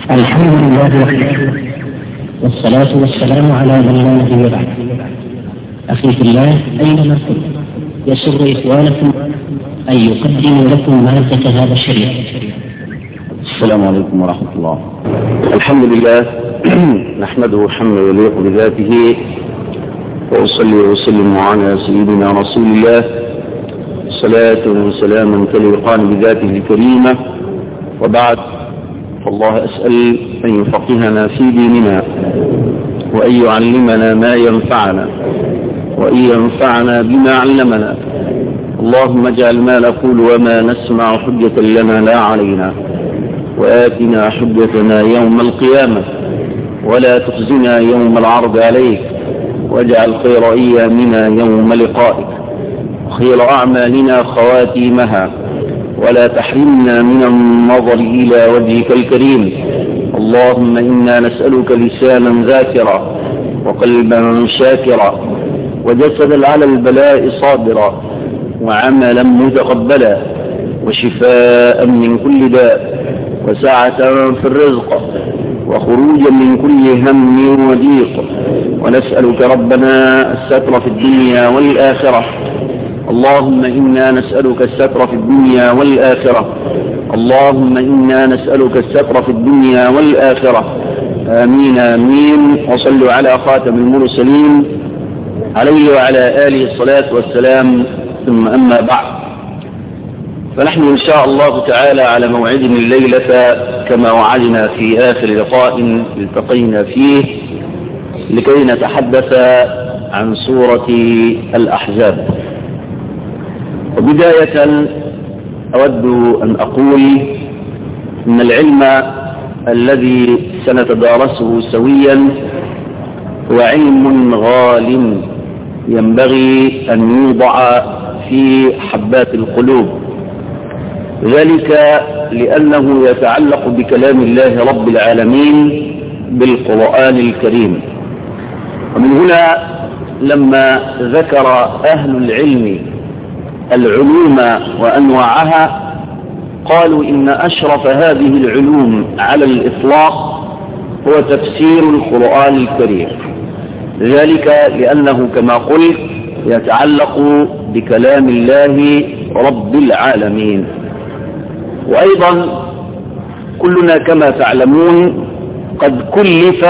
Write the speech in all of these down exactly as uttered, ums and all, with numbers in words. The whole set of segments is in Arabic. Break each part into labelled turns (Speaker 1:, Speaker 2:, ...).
Speaker 1: الحمد لله وحده، والصلاة والسلام على من لا نبي بعد. أخي في الله، أينما كنت يسر إخوانكم أن يقدموا لكم مادة هذا الشريط.
Speaker 2: السلام عليكم ورحمة الله. الحمد لله نحمده حمدا يليق بذاته، وأصلي وسلم على سيدنا رسول الله صلاة وسلاما تليقان بذاته الكريمة. وبعد، فالله أسأل أن يفقهنا في ديننا، وأن يعلمنا ما ينفعنا، وأن ينفعنا بما علمنا. اللهم اجعل ما نقول وما نسمع حجة لنا لا علينا، وآتنا حجتنا يوم القيامة، ولا تخزنا يوم العرض عليك، واجعل خير أيامنا يوم لقائك، خير أعمالنا خواتيمها، ولا تحرمنا من النظر إلى وجهك الكريم. اللهم إنا نسألك لسانا ذاكرا، وقلبا شاكرا، وجسدا على البلاء صابرا، وعملا متقبلا، وشفاء من كل داء، وسعة في الرزق، وخروجا من كل هم وضيق. ونسألك ربنا الستر في الدنيا والآخرة. اللهم إنا نسألك الستر في الدنيا والآخرة. اللهم إنا نسألك الستر في الدنيا والآخرة. آمين آمين. وصلوا على خاتم المرسلين عليه وعلى آله الصلاة والسلام. ثم أما بعد، فنحن إن شاء الله تعالى على موعد الليلة كما وعدنا في آخر لقاء التقينا فيه، لكي نتحدث عن سورة الأحزاب. وبداية أود أن أقول إن العلم الذي سنتدارسه سويا هو علم غال ينبغي أن يوضع في حبات القلوب، ذلك لأنه يتعلق بكلام الله رب العالمين بالقرآن الكريم. ومن هنا لما ذكر أهل العلم العلوم وأنواعها قالوا إن أشرف هذه العلوم على الإطلاق هو تفسير القرآن الكريم، ذلك لأنه كما قلت يتعلق بكلام الله رب العالمين. وأيضا كلنا كما تعلمون قد كلف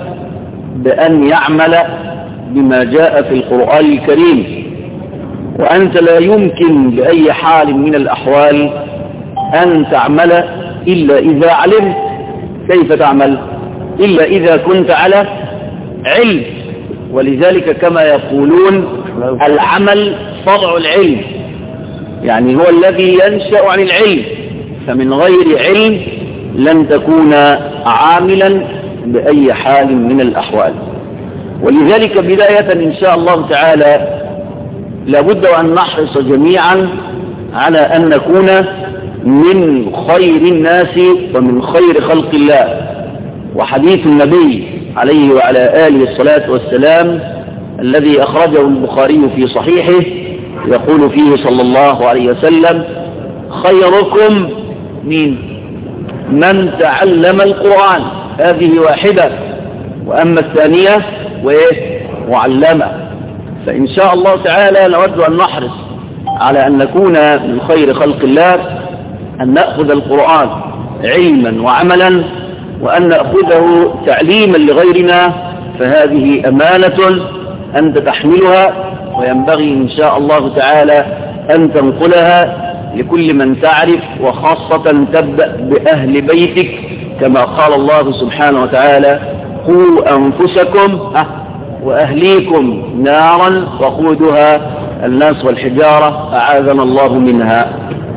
Speaker 2: بأن يعمل بما جاء في القرآن الكريم، وأنت لا يمكن بأي حال من الأحوال أن تعمل إلا إذا علمت. كيف تعمل؟ إلا إذا كنت على علم. ولذلك كما يقولون العمل فرع العلم، يعني هو الذي ينشأ عن العلم، فمن غير علم لن تكون عاملا بأي حال من الأحوال. ولذلك بداية إن شاء الله تعالى لابد أن نحرص جميعا على أن نكون من خير الناس ومن خير خلق الله. وحديث النبي عليه وعلى آله الصلاة والسلام الذي أخرجه البخاري في صحيحه يقول فيه صلى الله عليه وسلم: خيركم من من تعلم القرآن. هذه واحدة، وأما الثانية وإيه؟ وعلمه. فإن شاء الله تعالى نود أن نحرص على أن نكون من خير خلق الله، أن نأخذ القرآن علما وعملا، وأن نأخذه تعليما لغيرنا، فهذه أمانة أنت تحملها، وينبغي إن شاء الله تعالى أن تنقلها لكل من تعرف، وخاصة تبدأ بأهل بيتك كما قال الله سبحانه وتعالى: قوا أنفسكم وأهليكم نارا وقودها الناس والحجارة أعاذنا الله منها.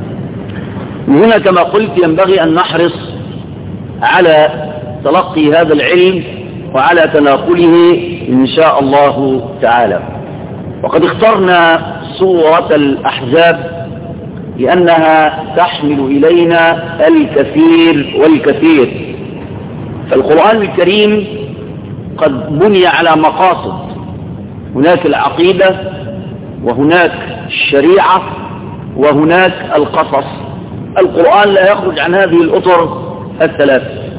Speaker 2: من هنا كما قلت ينبغي أن نحرص على تلقي هذا العلم وعلى تناقله إن شاء الله تعالى. وقد اخترنا سورة الأحزاب لأنها تحمل إلينا الكثير والكثير. فالقرآن الكريم قد بني على مقاصد، هناك العقيدة، وهناك الشريعة، وهناك القصص. القرآن لا يخرج عن هذه الأطر الثلاث.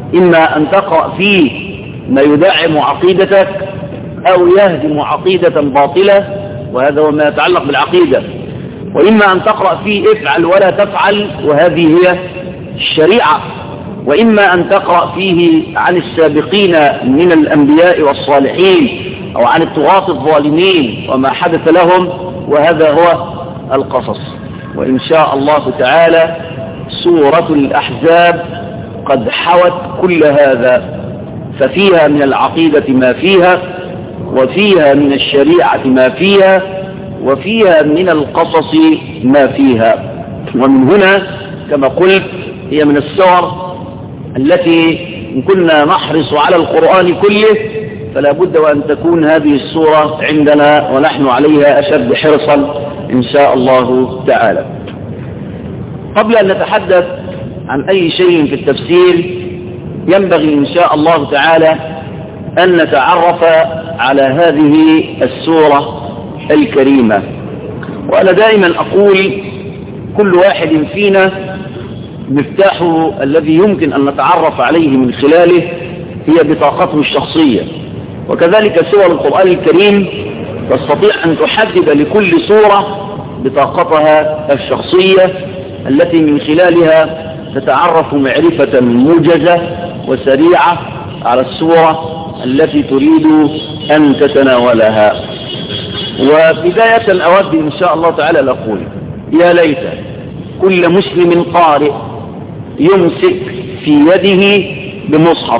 Speaker 2: إما أن تقرأ فيه ما يدعم عقيدتك أو يهدم عقيدة باطلة، وهذا هو ما يتعلق بالعقيدة. وإما أن تقرأ فيه افعل ولا تفعل، وهذه هي الشريعة. وإما أن تقرأ فيه عن السابقين من الأنبياء والصالحين أو عن الطغاة الظالمين وما حدث لهم، وهذا هو القصص. وإن شاء الله تعالى سورة الأحزاب قد حوت كل هذا، ففيها من العقيدة ما فيها، وفيها من الشريعة ما فيها، وفيها من القصص ما فيها. ومن هنا كما قلت هي من السور التي إن كنا نحرص على القرآن كله فلا بد وأن تكون هذه السورة عندنا ونحن عليها أشد حرصا إن شاء الله تعالى. قبل أن نتحدث عن أي شيء في التفسير ينبغي إن شاء الله تعالى أن نتعرف على هذه السورة الكريمة. وأنا دائما أقول كل واحد فينا مفتاحه الذي يمكن أن نتعرف عليه من خلاله هي بطاقته الشخصية، وكذلك سور القرآن الكريم تستطيع أن تحدد لكل سورة بطاقتها الشخصية التي من خلالها تتعرف معرفة موجزة وسريعة على السورة التي تريد أن تتناولها. وبداية أود إن شاء الله تعالى لأقول يا ليت كل مسلم قارئ يمسك في يده بمصحف،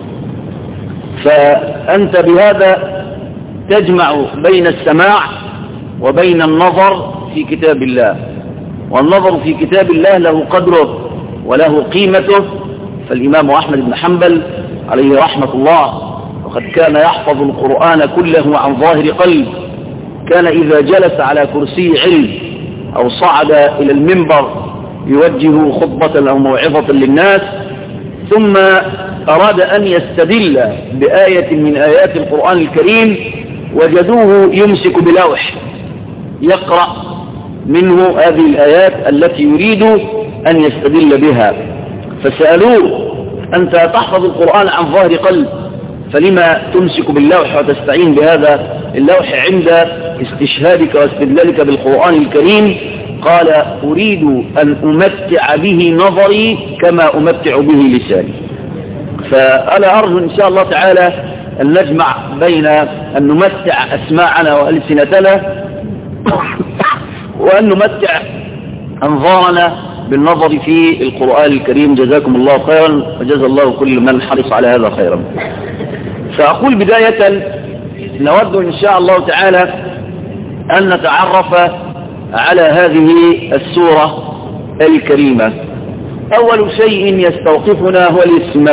Speaker 2: فأنت بهذا تجمع بين السماع وبين النظر في كتاب الله. والنظر في كتاب الله له قدره وله قيمته. فالإمام أحمد بن حنبل عليه رحمة الله وقد كان يحفظ القرآن كله عن ظاهر قلب، كان إذا جلس على كرسي علم أو صعد إلى المنبر يوجه خطبة أو موعظة للناس ثم أراد أن يستدل بآية من آيات القرآن الكريم وجدوه يمسك بلوح يقرأ منه هذه الآيات التي يريد أن يستدل بها. فسألوه أنت تحفظ القرآن عن ظهر قلب فلما تمسك باللوح وتستعين بهذا اللوح عند استشهادك واستدلالك بالقرآن الكريم؟ قال أريد أن أمتع به نظري كما أمتع به لساني. فأنا أرجو إن شاء الله تعالى أن نجمع بين أن نمتع أسماعنا وألسنتنا وأن نمتع أنظارنا بالنظر في القرآن الكريم. جزاكم الله خيرا وجزا الله كل من حرص على هذا خيرا. فأقول بداية نود إن شاء الله تعالى أن نتعرف على هذه السورة الكريمة. أول شيء يستوقفنا هو الاسم.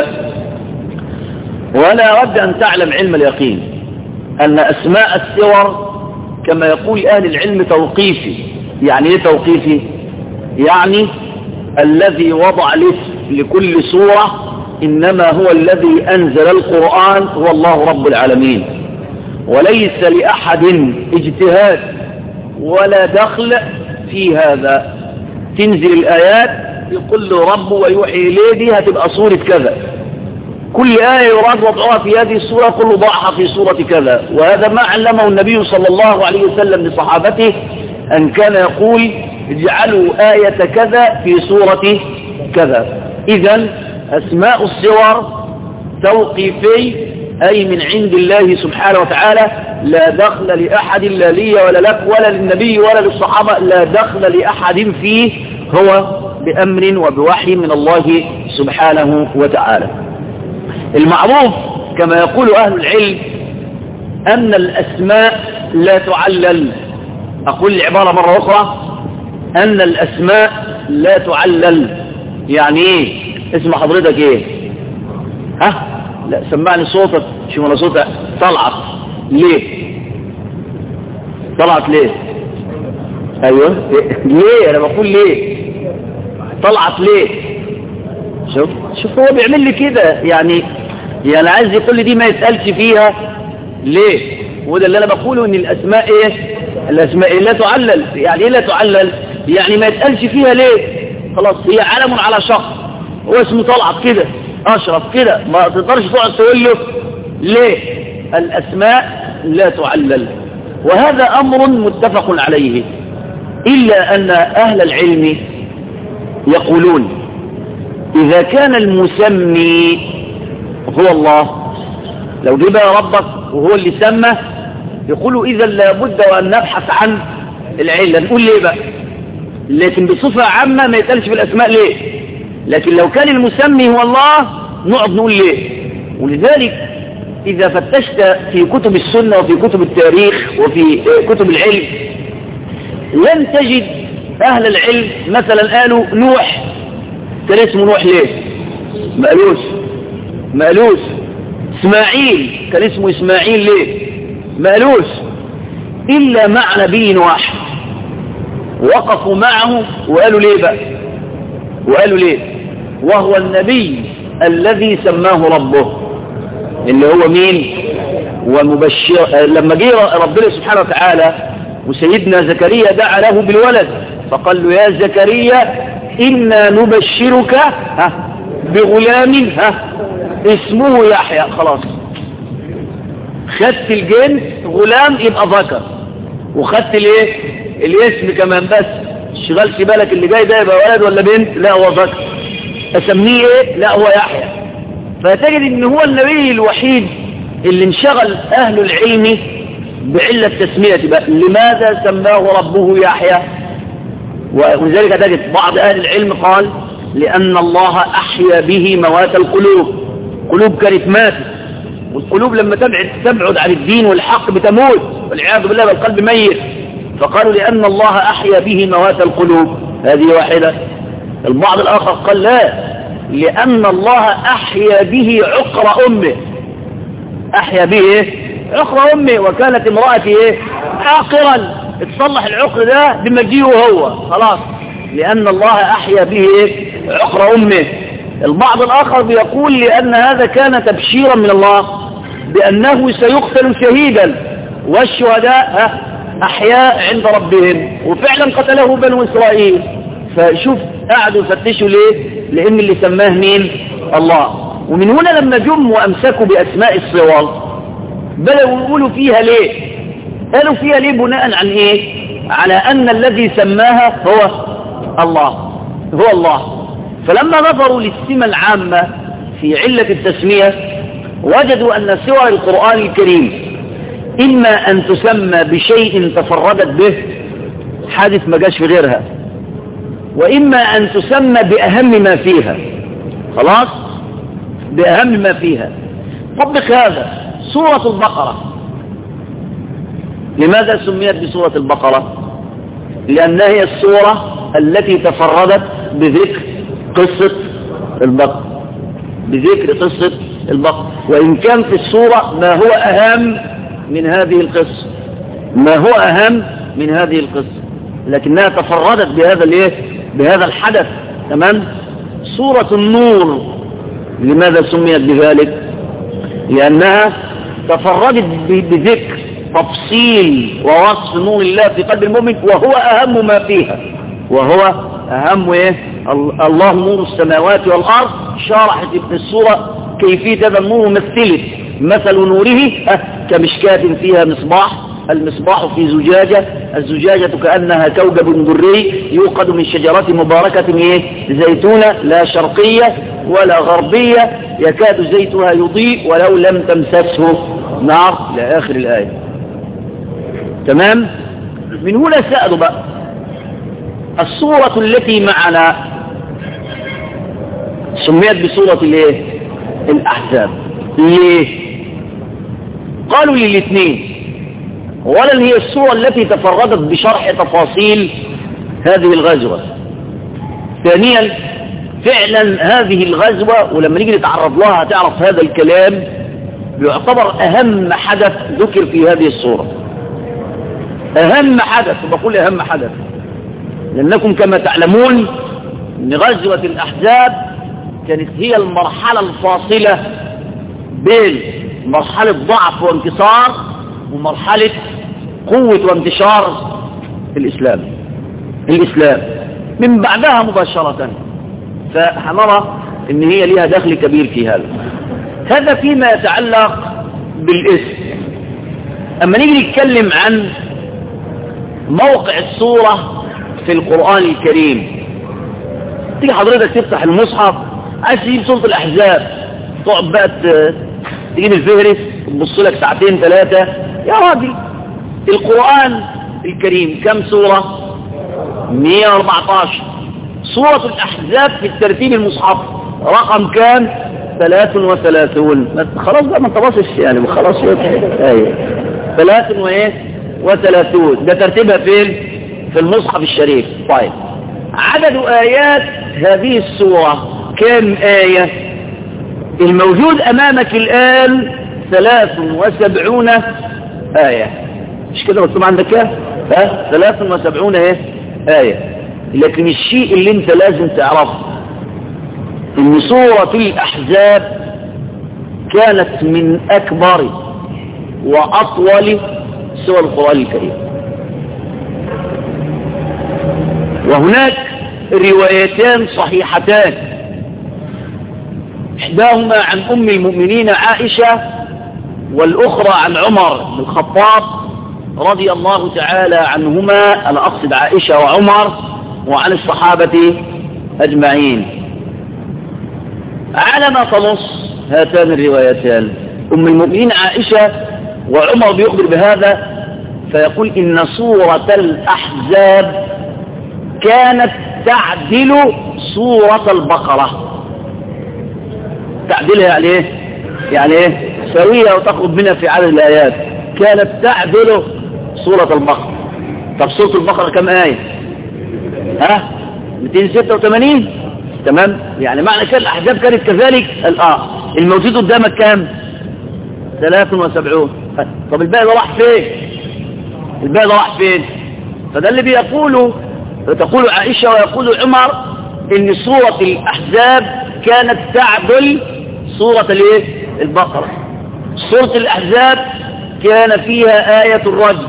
Speaker 2: وأنا أود أن تعلم علم اليقين أن أسماء السور كما يقول أهل العلم توقيفي. يعني إيه توقيفي؟ يعني الذي وضع الاسم لكل سورة إنما هو الذي أنزل القرآن هو الله رب العالمين، وليس لأحد اجتهاد ولا دخل في هذا. تنزل الآيات يقول له رب ويوحي إليه دي هتبقى سورة كذا، كل آية يراد وضعها في هذه السورة كل ضعها في سورة كذا. وهذا ما علمه النبي صلى الله عليه وسلم لصحابته أن كان يقول اجعلوا آية كذا في سورة كذا. إذن أسماء السور توقيفي أي من عند الله سبحانه وتعالى، لا دخل لأحد لا لي ولا لك ولا للنبي ولا للصحابة، لا دخل لأحد فيه، هو بأمر وبوحي من الله سبحانه وتعالى. المعروف كما يقول أهل العلم أن الأسماء لا تعلل. أقول العبارة مرة أخرى أن الأسماء لا تعلل. يعني إيه؟ اسم حضرتك إيه؟ ها؟ لا سمعني صوتك. شو ولا صوتك؟ طلعت ليه؟ طلعت ليه؟ أيوه ليه؟ أنا بقول ليه؟ طلعت ليه؟ شوف شوف هو بيعمل لي كده. يعني يعني عايز يقول لي دي ما يسألش فيها ليه؟ وده اللي أنا بقوله إن الأسماء إيه؟ الأسماء إيه؟ لا تعلل. يعني إيه لا تعلل؟ يعني ما يسألش فيها ليه؟ خلاص هي علم على شخص هو اسمه طلعت كده، أشرف كده ما تقدرش تقعد تقول له ليه؟ الأسماء لا تعلل، وهذا أمر متفق عليه، إلا أن أهل العلم يقولون إذا كان المسمي هو الله، لو جه بقى ربك وهو اللي سمى، يقولوا إذا لابد وأن نبحث عن العلة. نقول ليه بقى؟ لكن بصفة عامة ما يتقالش في الأسماء ليه؟ لكن لو كان المسمي هو الله نقعد نقول ليه. ولذلك إذا فتشت في كتب السنة وفي كتب التاريخ وفي كتب العلم لن تجد أهل العلم مثلا قالوا نوح كان اسمه نوح ليه؟ ما قالوش ما قالوش. إسماعيل كان اسمه إسماعيل ليه؟ ما قالوش. إلا مع نبي واحد وقفوا معه وقالوا ليه بقى؟ وقالوا ليه؟ وهو النبي الذي سماه ربه اللي هو مين؟ ومبشر. لما جه ربنا سبحانه وتعالى وسيدنا زكريا دعا له بالولد فقال له يا زكريا إنا نبشرك ها بغلام ها اسمه يحيى. خلاص خدت الجنس غلام يبقى ذكر، وخدت الايه الاسم كمان، بس شغلش بالك اللي جاي ده يبقى ولد ولا بنت، لا هو ذكر. اسميه ايه؟ لا هو يحيى. فتجد ان هو النبي الوحيد اللي انشغل اهل العلم بعلة تسمية بقى لماذا سماه ربه يحيى. ولذلك تجد بعض اهل العلم قال لان الله احيا به موات القلوب. قلوب كانت ماتت، والقلوب لما تبعد تبعد عن الدين والحق بتموت والعياذ بالله بالقلب ميت، فقالوا لأن الله أحيا به موات القلوب. هذه واحدة. البعض الآخر قال لا، لأن الله أحيا به عقر أمه. أحيا به إيه؟ عقر أمه، وكانت امرأتي إيه؟ عاقرا، اتصلح العقر ده بمجيئه هو خلاص، لأن الله أحيا به إيه؟ عقر أمه. البعض الآخر بيقول لأن هذا كان تبشيرا من الله بأنه سيقتل شهيدا، والشهداء أحياء عند ربهم، وفعلا قتله بنو إسرائيل. فشوف قعدوا يفتشوا ليه؟ لأن اللي سماه مين؟ الله. ومن هنا لما جم وأمسكوا بأسماء الصوال بدأوا يقولوا فيها ليه؟ قالوا فيها ليه بناء عن إيه؟ على أن الذي سماها هو الله هو الله. فلما نظروا للسمة العامة في علة التسمية وجدوا أن سور القرآن الكريم إما أن تسمى بشيء تفردت به حادث ما جاش في غيرها، وإما أن تسمى بأهم ما فيها. خلاص بأهم ما فيها. طبق هذا سورة البقرة. لماذا سميت بسورة البقرة؟ لأنها هي السورة التي تفردت بذكر قصة البقرة بذكر قصة البقرة وإن كان في السورة ما هو أهم من هذه القصة ما هو أهم من هذه القصة لكنها تفردت بهذا الايه بهذا الحدث. تمام. سورة النور لماذا سميت بذلك؟ لأنها تفردت بذكر تفصيل ووصف نور الله في قلب المؤمن، وهو أهم ما فيها وهو أهم إيه؟ الله نور السماوات والأرض. شرحت ابن السورة كيفية هذا النور مثلت مثل نوره كمشكاة فيها مصباح، المصباح في زجاجة، الزجاجة كأنها كوكب دري يوقد من شجرة مباركة إيه؟ زيتونة لا شرقية ولا غربية يكاد زيتها يضيء ولو لم تمسسه نار إلى آخر الآية. تمام. من هنا سألوا بقى السورة التي معنا سميت بسورة الايه الأحزاب ليه؟ قالوا لي الاثنين. اولا هي السورة التي تفردت بشرح تفاصيل هذه الغزوة. ثانيا فعلا هذه الغزوة ولما نيجي نتعرض لها تعرف هذا الكلام يعتبر أهم حدث ذكر في هذه السورة. أهم حدث، وبقول أهم حدث لأنكم كما تعلمون أن غزوة الأحزاب كانت هي المرحلة الفاصلة بين مرحلة ضعف وانتصار ومرحلة قوة وانتشار الإسلام الإسلام من بعدها مباشرة. فهنرى ان هي ليها دخل كبير في هذا. هذا فيما يتعلق بالاسم. اما نيجي نتكلم عن موقع السورة في القرآن الكريم، تيجي حضرتك تفتح المصحف عايز تجيب سورة الأحزاب، تقعد بقى تجيب الفهرس تبص لك ساعتين ثلاثة. يا راجل القرآن الكريم كم سورة؟ مئة وأربعة عشر. سورة الأحزاب في الترتيب المصحف رقم كام؟ ثلاث وثلاثون. خلاص بقى ما انت باصص يعني خلاص. ايوه ثلاث وايه وثلاثون، ده ترتيبها فين؟ في المصحف الشريف. طيب عدد آيات هذه السورة كم آية؟ الموجود أمامك الآن ثلاث وسبعون آية، مش كده مكتوب عندك ايه؟ ها ثلاث وسبعون ايه آية. لكن الشيء اللي انت لازم تعرفه ان سورة الأحزاب كانت من أكبر وأطول سور القرآن الكريم. وهناك روايتان صحيحتان، إحداهما عن أم المؤمنين عائشة والأخرى عن عمر بن الخطاب رضي الله تعالى عنهما، أنا أقصد عائشة وعمر، وعن الصحابة أجمعين. على ما تنص هاتان الروايتان، أم المؤمنين عائشة وعمر بيخبر بهذا، فيقول إن سورة الأحزاب كانت تعدل سورة البقرة. تعدلها يعني ايه؟ يعني ايه؟ سوية وتقرب منها في عدد الآيات. كانت تعدل سورة البقرة. طب سورة البقرة كم آية؟ ها؟ مئتين وستة وثمانين. تمام؟ يعني معنى كده الأحزاب كانت كذلك. الآن الموجود قدامك كام؟ ثلاث وسبعون. طب الباقي ده راح فين؟ الباقي ده راح فين؟ فده اللي بيقوله تقول عائشة ويقول عمر ان سورة الأحزاب كانت تعدل سورة الايه؟ البقرة. سورة الأحزاب كان فيها آية الرجم،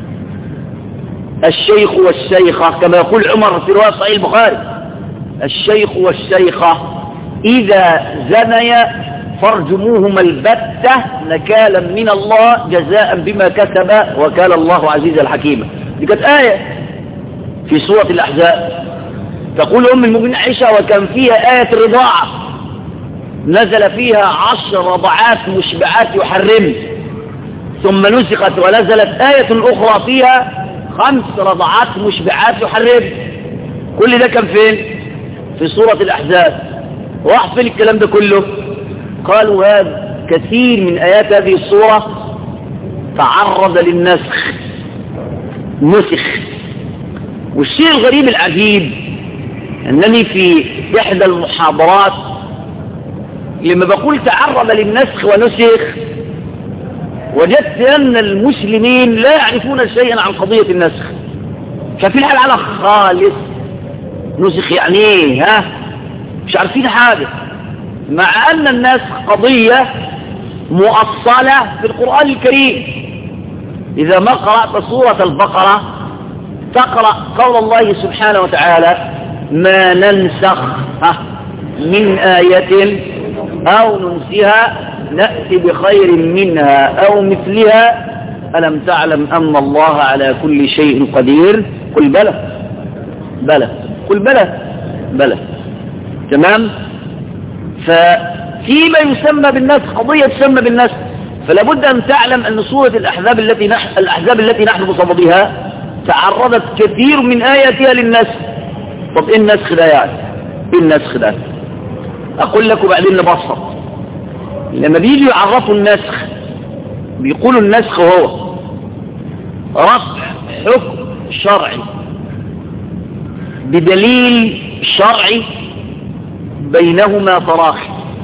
Speaker 2: الشيخ والشيخة، كما يقول عمر في رواية صحيح البخاري: الشيخ والشيخة إذا زنيا فارجموهما البتة نكالا من الله جزاء بما كسب وكان الله عزيزا حكيما. دي كانت آية في سورة الأحزاب. تقول أم المؤمنين عائشة: وكان فيها آية الرضاعة نزل فيها عشر رضعات مشبعات يحرم، ثم نسخت ونزلت آية أخرى فيها خمس رضعات مشبعات يحرم. كل ده كان فين؟ في سورة الأحزاب. راح فين الكلام ده كله؟ قالوا هذا كثير من آيات هذه السورة تعرض للنسخ، نسخ. والشيء الغريب العجيب أنني في إحدى المحاضرات لما بقول تعرض للنسخ ونسخ وجدت أن المسلمين لا يعرفون شيئا عن قضية النسخ. ففي الحال على خالص نسخ يعني ايه؟ ها مش عارفين حاجة، مع أن النسخ قضية مؤصلة في القرآن الكريم. إذا ما قرأت سورة البقرة تقرأ قول الله سبحانه وتعالى: ما ننسخ من آية أو ننسها نأتي بخير منها أو مثلها ألم تعلم أن الله على كل شيء قدير. قل بلى بلى قل بلى بلى. تمام. ففيما يسمى بالنسخ قضية تسمى بالنسخ، فلا بد أن تعلم أن سورة الأحزاب التي نحن الأحزاب التي نحن بصددها تعرضت كثير من آياتها للنسخ. طب إيه النسخ ده يعني؟ إيه النسخ ده؟ أقول لكم بعدين نبسط. لما بيجي يعرفوا النسخ بيقولوا النسخ هو رفع حكم شرعي بدليل شرعي بينهما تراخي.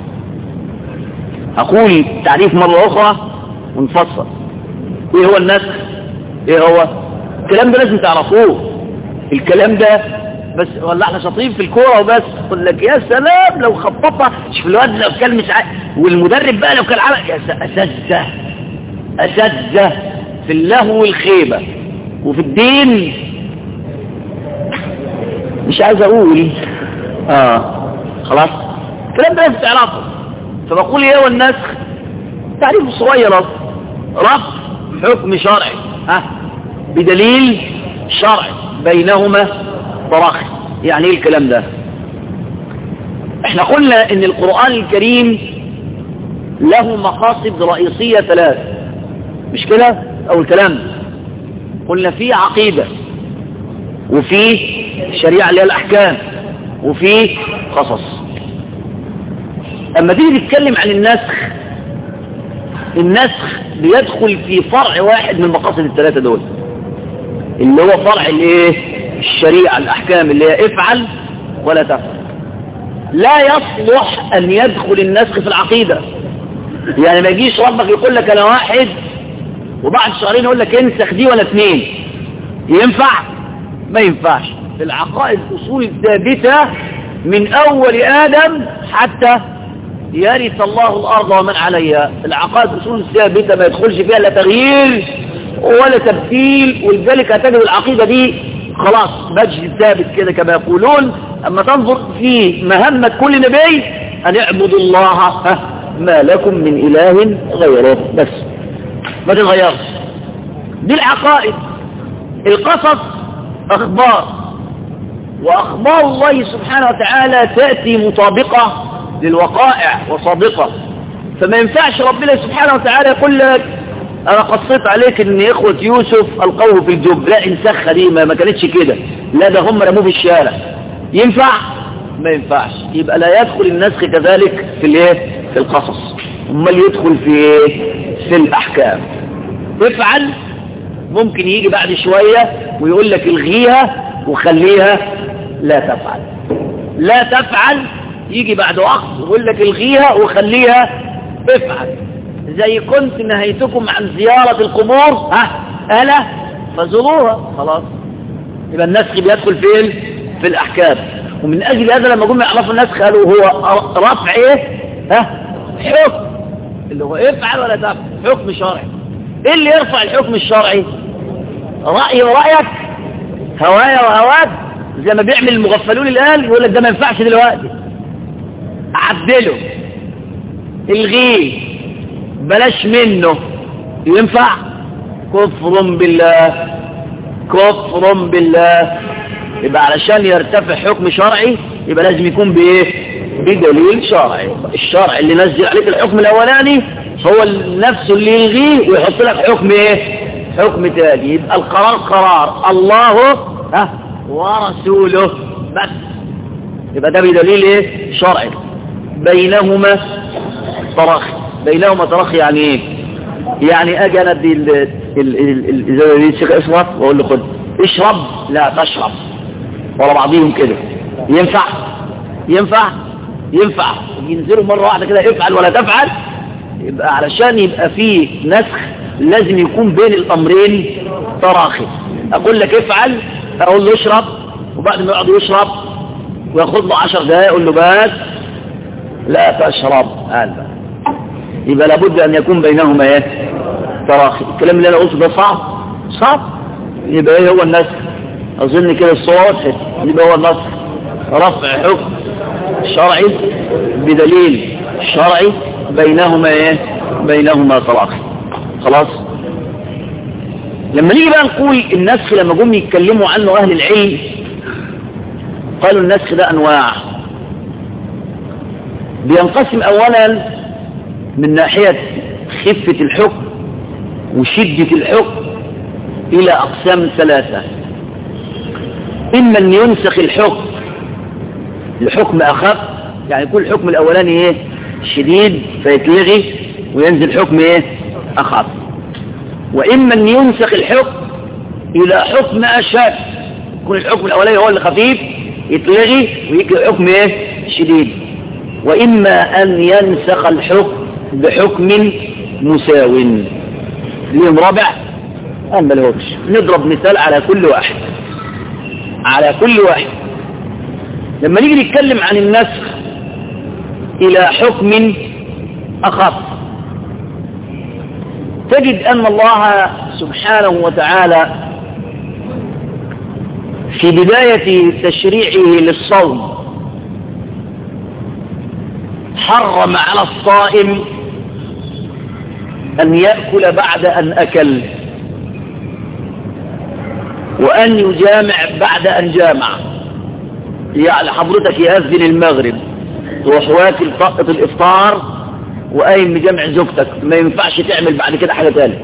Speaker 2: أقول تعريف مرة أخرى ونفصل. إيه هو النسخ؟ إيه هو؟ الكلام ده لازم تعرفوه. الكلام ده بس ولا احنا شاطرين في الكوره وبس؟ يقول لك يا سلام لو خبطها، شوف الواد لو كان مش عارف، والمدرب بقى لو كان عمل يا اساتذه اساتذه في اللهو والخيبه وفي الدين مش عايز اقول اه خلاص الكلام ده لازم تعرفه. فبقول ايه هو النسخ؟ تعريف صغير، رفع حكم شرعي ها بدليل شرعي بينهما تراخي. يعني ايه الكلام ده؟ احنا قلنا ان القرآن الكريم له مقاصد رئيسية ثلاث، مش كده؟ او الكلام قلنا فيه عقيدة، وفيه شريعة اللي هي الاحكام، وفيه قصص. اما تيجي تتكلم عن النسخ، النسخ بيدخل في فرع واحد من مقاصد الثلاثة دول، اللي هو فرع الايه؟ الشريعة الاحكام اللي هي افعل ولا تفعل. لا يصلح ان يدخل النسخ في العقيدة. يعني ما يجيش ربك يقول لك انا واحد وبعد شهرين يقول لك انسخ دي ولا اثنين. ينفع؟ ما ينفعش. العقائد اصول ثابتة من اول ادم حتى يرث الله الارض ومن عليها. العقائد اصول ثابتة ما يدخلش فيها لا تغيير ولا تبديل، ولذلك هتجد العقيدة دي خلاص مجد ثابت كده كما يقولون. اما تنظر في مهمة كل نبي ان اعبدوا الله ما لكم من اله غيره، بس ما تتغيرش. دي العقائد. القصص اخبار، واخبار الله سبحانه وتعالى تأتي مطابقة للوقائع وصادقة. فما ينفعش ربنا سبحانه وتعالى يقول لك انا قصيت عليك ان اخوة يوسف القوه في الجب، لا انسخها دي ما كانتش كده، لا ده هم رموه في الشارع. ينفع؟ ما ينفعش. يبقى لا يدخل النسخ كذلك في الايه؟ في القصص. امال يدخل في ايه؟ في الاحكام. افعل ممكن يجي بعد شوية ويقول لك الغيها وخليها لا تفعل. لا تفعل يجي بعد وقت ويقول لك الغيها وخليها افعل. زي كنت نهيتكم عن زيارة القبور ها ألا فزوروها، خلاص. يبقى النسخ بيدخل فين؟ في الأحكام. ومن أجل هذا لما قلنا يعرفوا النسخ قالوا هو رفع ايه؟ ها حكم اللي هو افعل ولا تفعل، حكم شرعي. ايه اللي يرفع الحكم الشرعي؟ رأي ورأيك، هوايا وهواك، زي ما بيعمل المغفلون الآن يقول لك ده ما ينفعش دلوقتي، عدله، الغيه، بلاش منه. ينفع؟ كفر بالله، كفر بالله. يبقى علشان يرتفع حكم شرعي يبقى لازم يكون بايه؟ بدليل شرعي. الشرع اللي نزل عليك الحكم الاولاني هو نفسه اللي يلغيه ويحط لك حكم ايه؟ حكم تاني. يبقى القرار قرار الله ها ورسوله بس. يبقى ده بدليل ايه؟ شرعي. بينهما تراخي. بينهما تراخي يعني ايه؟ يعني اجي انا ادي الشيخ اشرف واقول له خد اشرب لا تشرب ورا بعضيهم كده. ينفع؟ ينفع؟ ينفع. ينزلوا مرة واحدة كده افعل ولا تفعل. يبقى علشان يبقى فيه نسخ لازم يكون بين الامرين تراخي. اقول لك افعل اقول له اشرب، وبعد ما يقعد يشرب وياخد له عشر دقائق اقول له بس لا تشرب. قال يبقى لابد ان يكون بينهما ايه؟ تراخي. الكلام اللي انا قلته ده صعب صعب. يبقى ايه هو النسخ؟ اظن كده الصوت يبقى هو النسخ رفع حكم شرعي بدليل شرعي بينهما ايه؟ بينهما تراخي. خلاص. لما نيجي بقى نقول النسخ، لما جم يتكلموا عنه اهل العلم قالوا النسخ ده انواع. بينقسم اولا من ناحية خفة الحكم وشدة الحكم الى اقسام ثلاثة. اما ان ينسخ الحكم لحكم اخف، يعني يكون الحكم الاولاني ايه؟ شديد فيتلغي وينزل حكم ايه؟ اخف. واما ان ينسخ الحكم الى حكم اشد، يكون الحكم الاولاني هو اللي خفيف يتلغي ويجي حكم ايه؟ شديد. واما ان ينسخ الحكم بحكم مساو. ليهم رابع؟ أما لهمش. نضرب مثال على كل واحد على كل واحد. لما نيجي نتكلم عن النسخ إلى حكم أخف، تجد أن الله سبحانه وتعالى في بداية تشريعه للصوم حرم على الصائم أن يأكل بعد أن أكل، وأن يجامع بعد أن جامع. يعني حضرتك يأذن المغرب تروح واكل طاقة الإفطار وقايم مجمع زوجتك، ما ينفعش تعمل بعد كده حاجة تانية.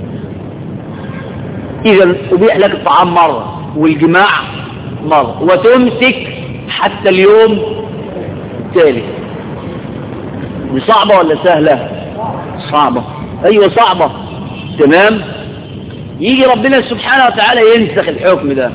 Speaker 2: إذا أبيح لك الطعام مرة والجماع مرة، وتمسك حتى اليوم التالي. دي صعبة ولا سهلة؟ صعبة. أيوة صعبة. تمام. يجي ربنا سبحانه وتعالى ينسخ الحكم ده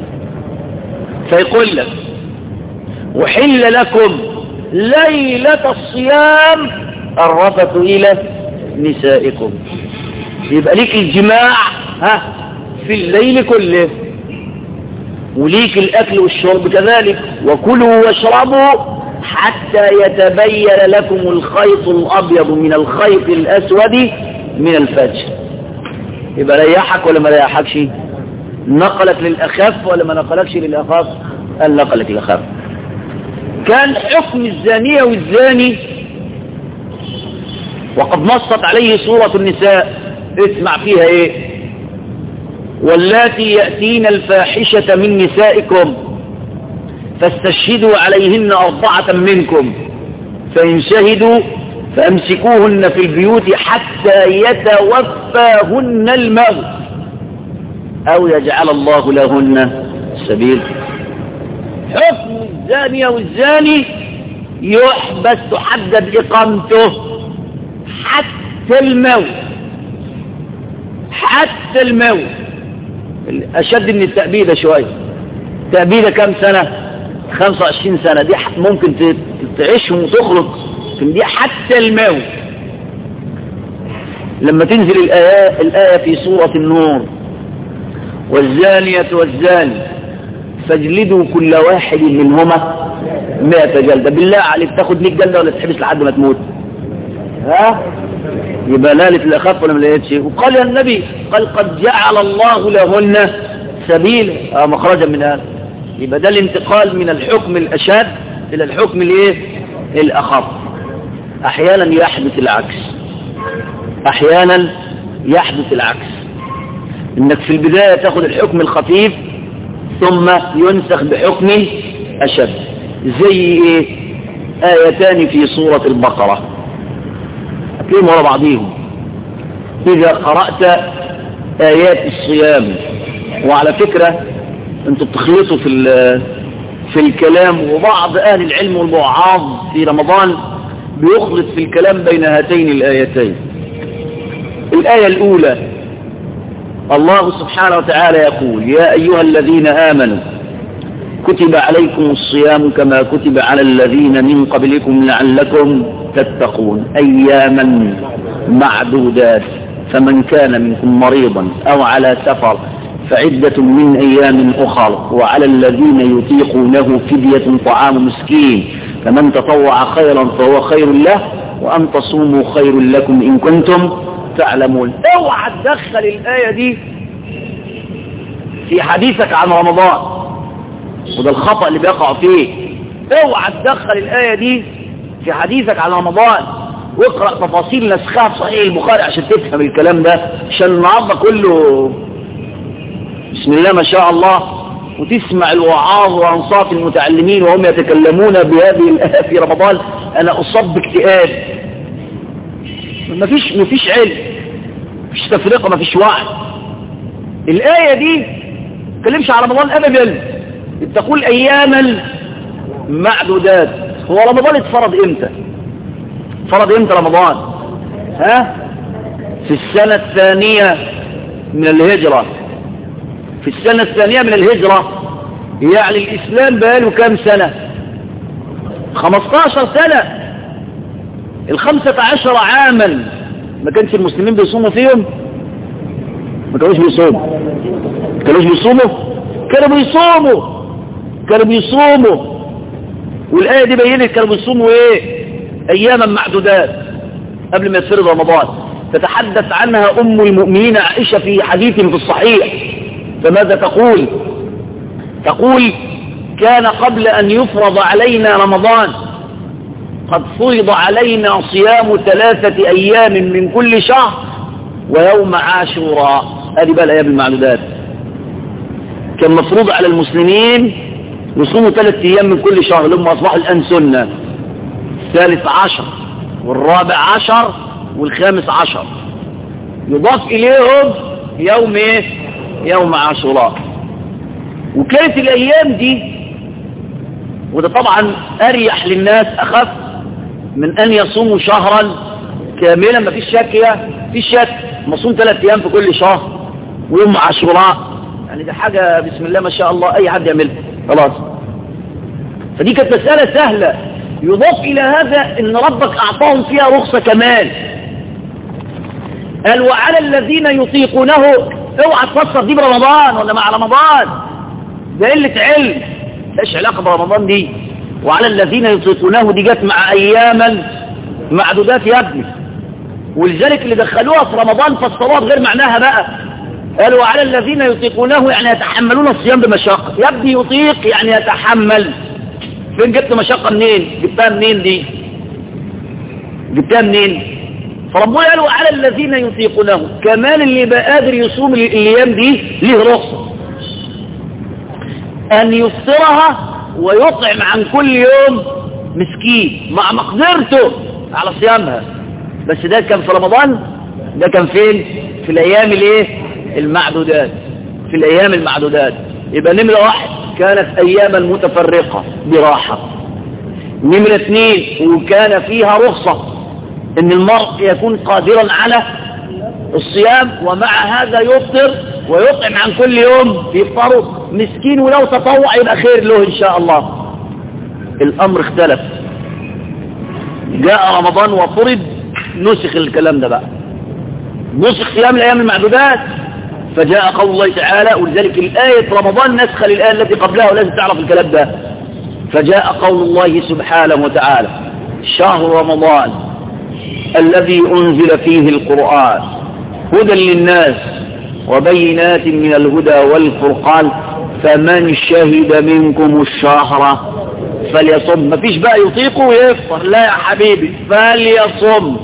Speaker 2: فيقول لك وحل لكم ليلة الصيام الرفث إلى نسائكم. يبقى ليك الجماع ها في الليل كله، وليك الأكل والشرب كذلك. وكلوا واشربوا حتى يتبين لكم الخيط الأبيض من الخيط الأسود من الفجر. يبقى ريحك ولا ما ريحكش؟ نقلك للأخف ولا ما نقلكش للأخف؟ قال نقلك للأخف. كان حكم الزانية والزاني وقد نصت عليه سورة النساء، اسمع فيها ايه؟ واللاتي يأتين الفاحشة من نسائكم فاستشهدوا عليهن أربعة منكم فإن شهدوا فأمسكوهن في البيوت حتى يتوفاهن الموت أو يجعل الله لهن سبيل. حكم الزانية والزاني يحبس، تحدد إقامته حتى الموت، حتى الموت. أشد من التأبيدة شوية. تأبيدة كم سنة؟ خمسة وعشرين سنة. دي ممكن تعيشهم وتخرج، دي حتى الموت. لما تنزل الآية, الآية في سورة النور والزانية والزاني فاجلدوا كل واحد منهما مئة جلدة. بالله عليك تاخد مئة جلدة ولا تحبس لحد ما تموت؟ ها؟ يبقى نالت الأخف ولا ما لقيتش؟ وقال يا النبي قال قد جعل الله لهن سبيل آه مخرجا من هذا. يبقى ده الانتقال من الحكم الأشد إلى الحكم الايه الأخف. أحيانا يحدث العكس، أحيانا يحدث العكس، إنك في البداية تأخذ الحكم الخفيف ثم ينسخ بحكم أشد. زي إيه؟ آيتان في سورة البقرة هتلاقيهم ورا بعضيهم. إذا قرأت آيات الصيام، وعلى فكرة أنتوا بتخلطوا في في الكلام، وبعض أهل العلم والوعاظ في رمضان بيخلط في الكلام بين هاتين الآيتين. الآية الأولى الله سبحانه وتعالى يقول يا أيها الذين آمنوا كتب عليكم الصيام كما كتب على الذين من قبلكم لعلكم تتقون أياما معدودات فمن كان منكم مريضا أو على سفر فعدة من أيام أخر وعلى الذين يطيقونه فدية طعام مسكين فمن تطوع خيرا فهو خير له وأن تصوموا خير لكم إن كنتم تعلمون. اوعى تدخل الآية دي في حديثك عن رمضان، وده الخطأ اللي بيقع فيه. اوعى تدخل الآية دي في حديثك عن رمضان واقرأ تفاصيل نسخها في صحيح البخاري عشان تفهم الكلام ده، عشان النهارده كله بسم الله ما شاء الله وتسمع الوعاظ وأنصاف المتعلمين وهم يتكلمون بهذه الآية في رمضان. أنا أصاب باكتئاب. مفيش مفيش علم، مفيش تفرقة، مفيش وعي. الآية دي تكلمش على رمضان أبدا، بتقول أياما معدودات. هو رمضان اتفرض امتى؟ فرض امتى رمضان؟ ها؟ في السنة الثانية من الهجرة. في السنة الثانية من الهجرة، يعني الإسلام بقاله كام سنة؟ خمستاشر سنة. الخمسة عشر عاما ما كانش المسلمين بيصوموا فيهم؟ ما كانوش بيصوموا. ما كانوش بيصوموا؟ كانوا بيصوموا كانوا بيصوموا والآية دي بينت كانوا بيصوموا ايه؟ أياما معدودات قبل ما يصير رمضان. تتحدث عنها أم المؤمنين عائشة في حديث في الصحيح. فماذا تقول؟ تقول كان قبل أن يفرض علينا رمضان قد فرض علينا صيام ثلاثة أيام من كل شهر ويوم عاشوراء. هذه بقى الأيام المعدودات. كان مفروض على المسلمين يصوموا ثلاثة أيام من كل شهر لما أصبحوا الآن سنة، الثالث عشر والرابع عشر والخامس عشر، يضاف إليهم يوم إيه؟ يوم عاشوراء. وكانت الأيام دي، وده طبعا أريح للناس، أخف من أن يصوموا شهرا كاملا. ما فيش شك يا فيش شك مصوم ثلاث أيام في كل شهر ويوم عاشوراء، يعني ده حاجة بسم الله ما شاء الله أي حد يعملها خلاص. فدي كانت مسألة سهلة. يضاف إلى هذا إن ربك أعطاهم فيها رخصة كمان. قال وعلى الذين يطيقونه، اوعى تفسر دي برمضان ولا مع رمضان، ده قلة علم، مش علاقة برمضان دي. وعلى الذين يطيقونه دي جت مع أياما معدودات يا ابني، ولذلك اللي دخلوها في رمضان فسروها بغير معناها بقى. قالوا وعلى الذين يطيقونه يعني يتحملون الصيام بمشقة. يا ابني يطيق يعني يتحمل. فين جبت مشقة منين؟ جبتها منين دي؟ جبتها منين؟ فربنا قالوا على الذين يطيقونه، كمان اللي يبقى قادر يصوم الايام دي ليه رخصة ان يفطرها ويطعم عن كل يوم مسكين مع مقدرته على صيامها. بس ده كان في رمضان، ده كان فين؟ في الايام الايه؟ المعدودات. في الايام المعدودات. يبقى نمرة واحد كانت اياما متفرقة براحة. نمرة اثنين وكان فيها رخصة ان المرء يكون قادرا على الصيام ومع هذا يفطر ويطعم عن كل يوم يفطره مسكين، ولو تطوع يبقى خير له ان شاء الله. الامر اختلف، جاء رمضان وفرض، نسخ الكلام ده بقى، نسخ صيام الايام المعدودات. فجاء قول الله تعالى، ولذلك الآية رمضان نسخ للآية التي قبلها، ولازم تعرف الكلام ده. فجاء قول الله سبحانه وتعالى شهر رمضان الذي أنزل فيه القرآن هدى للناس وبينات من الهدى والفرقان فمن شهد منكم الشهر فليصم. مفيش بقى يطيقه ويفطر، لا يا حبيبي، فليصم.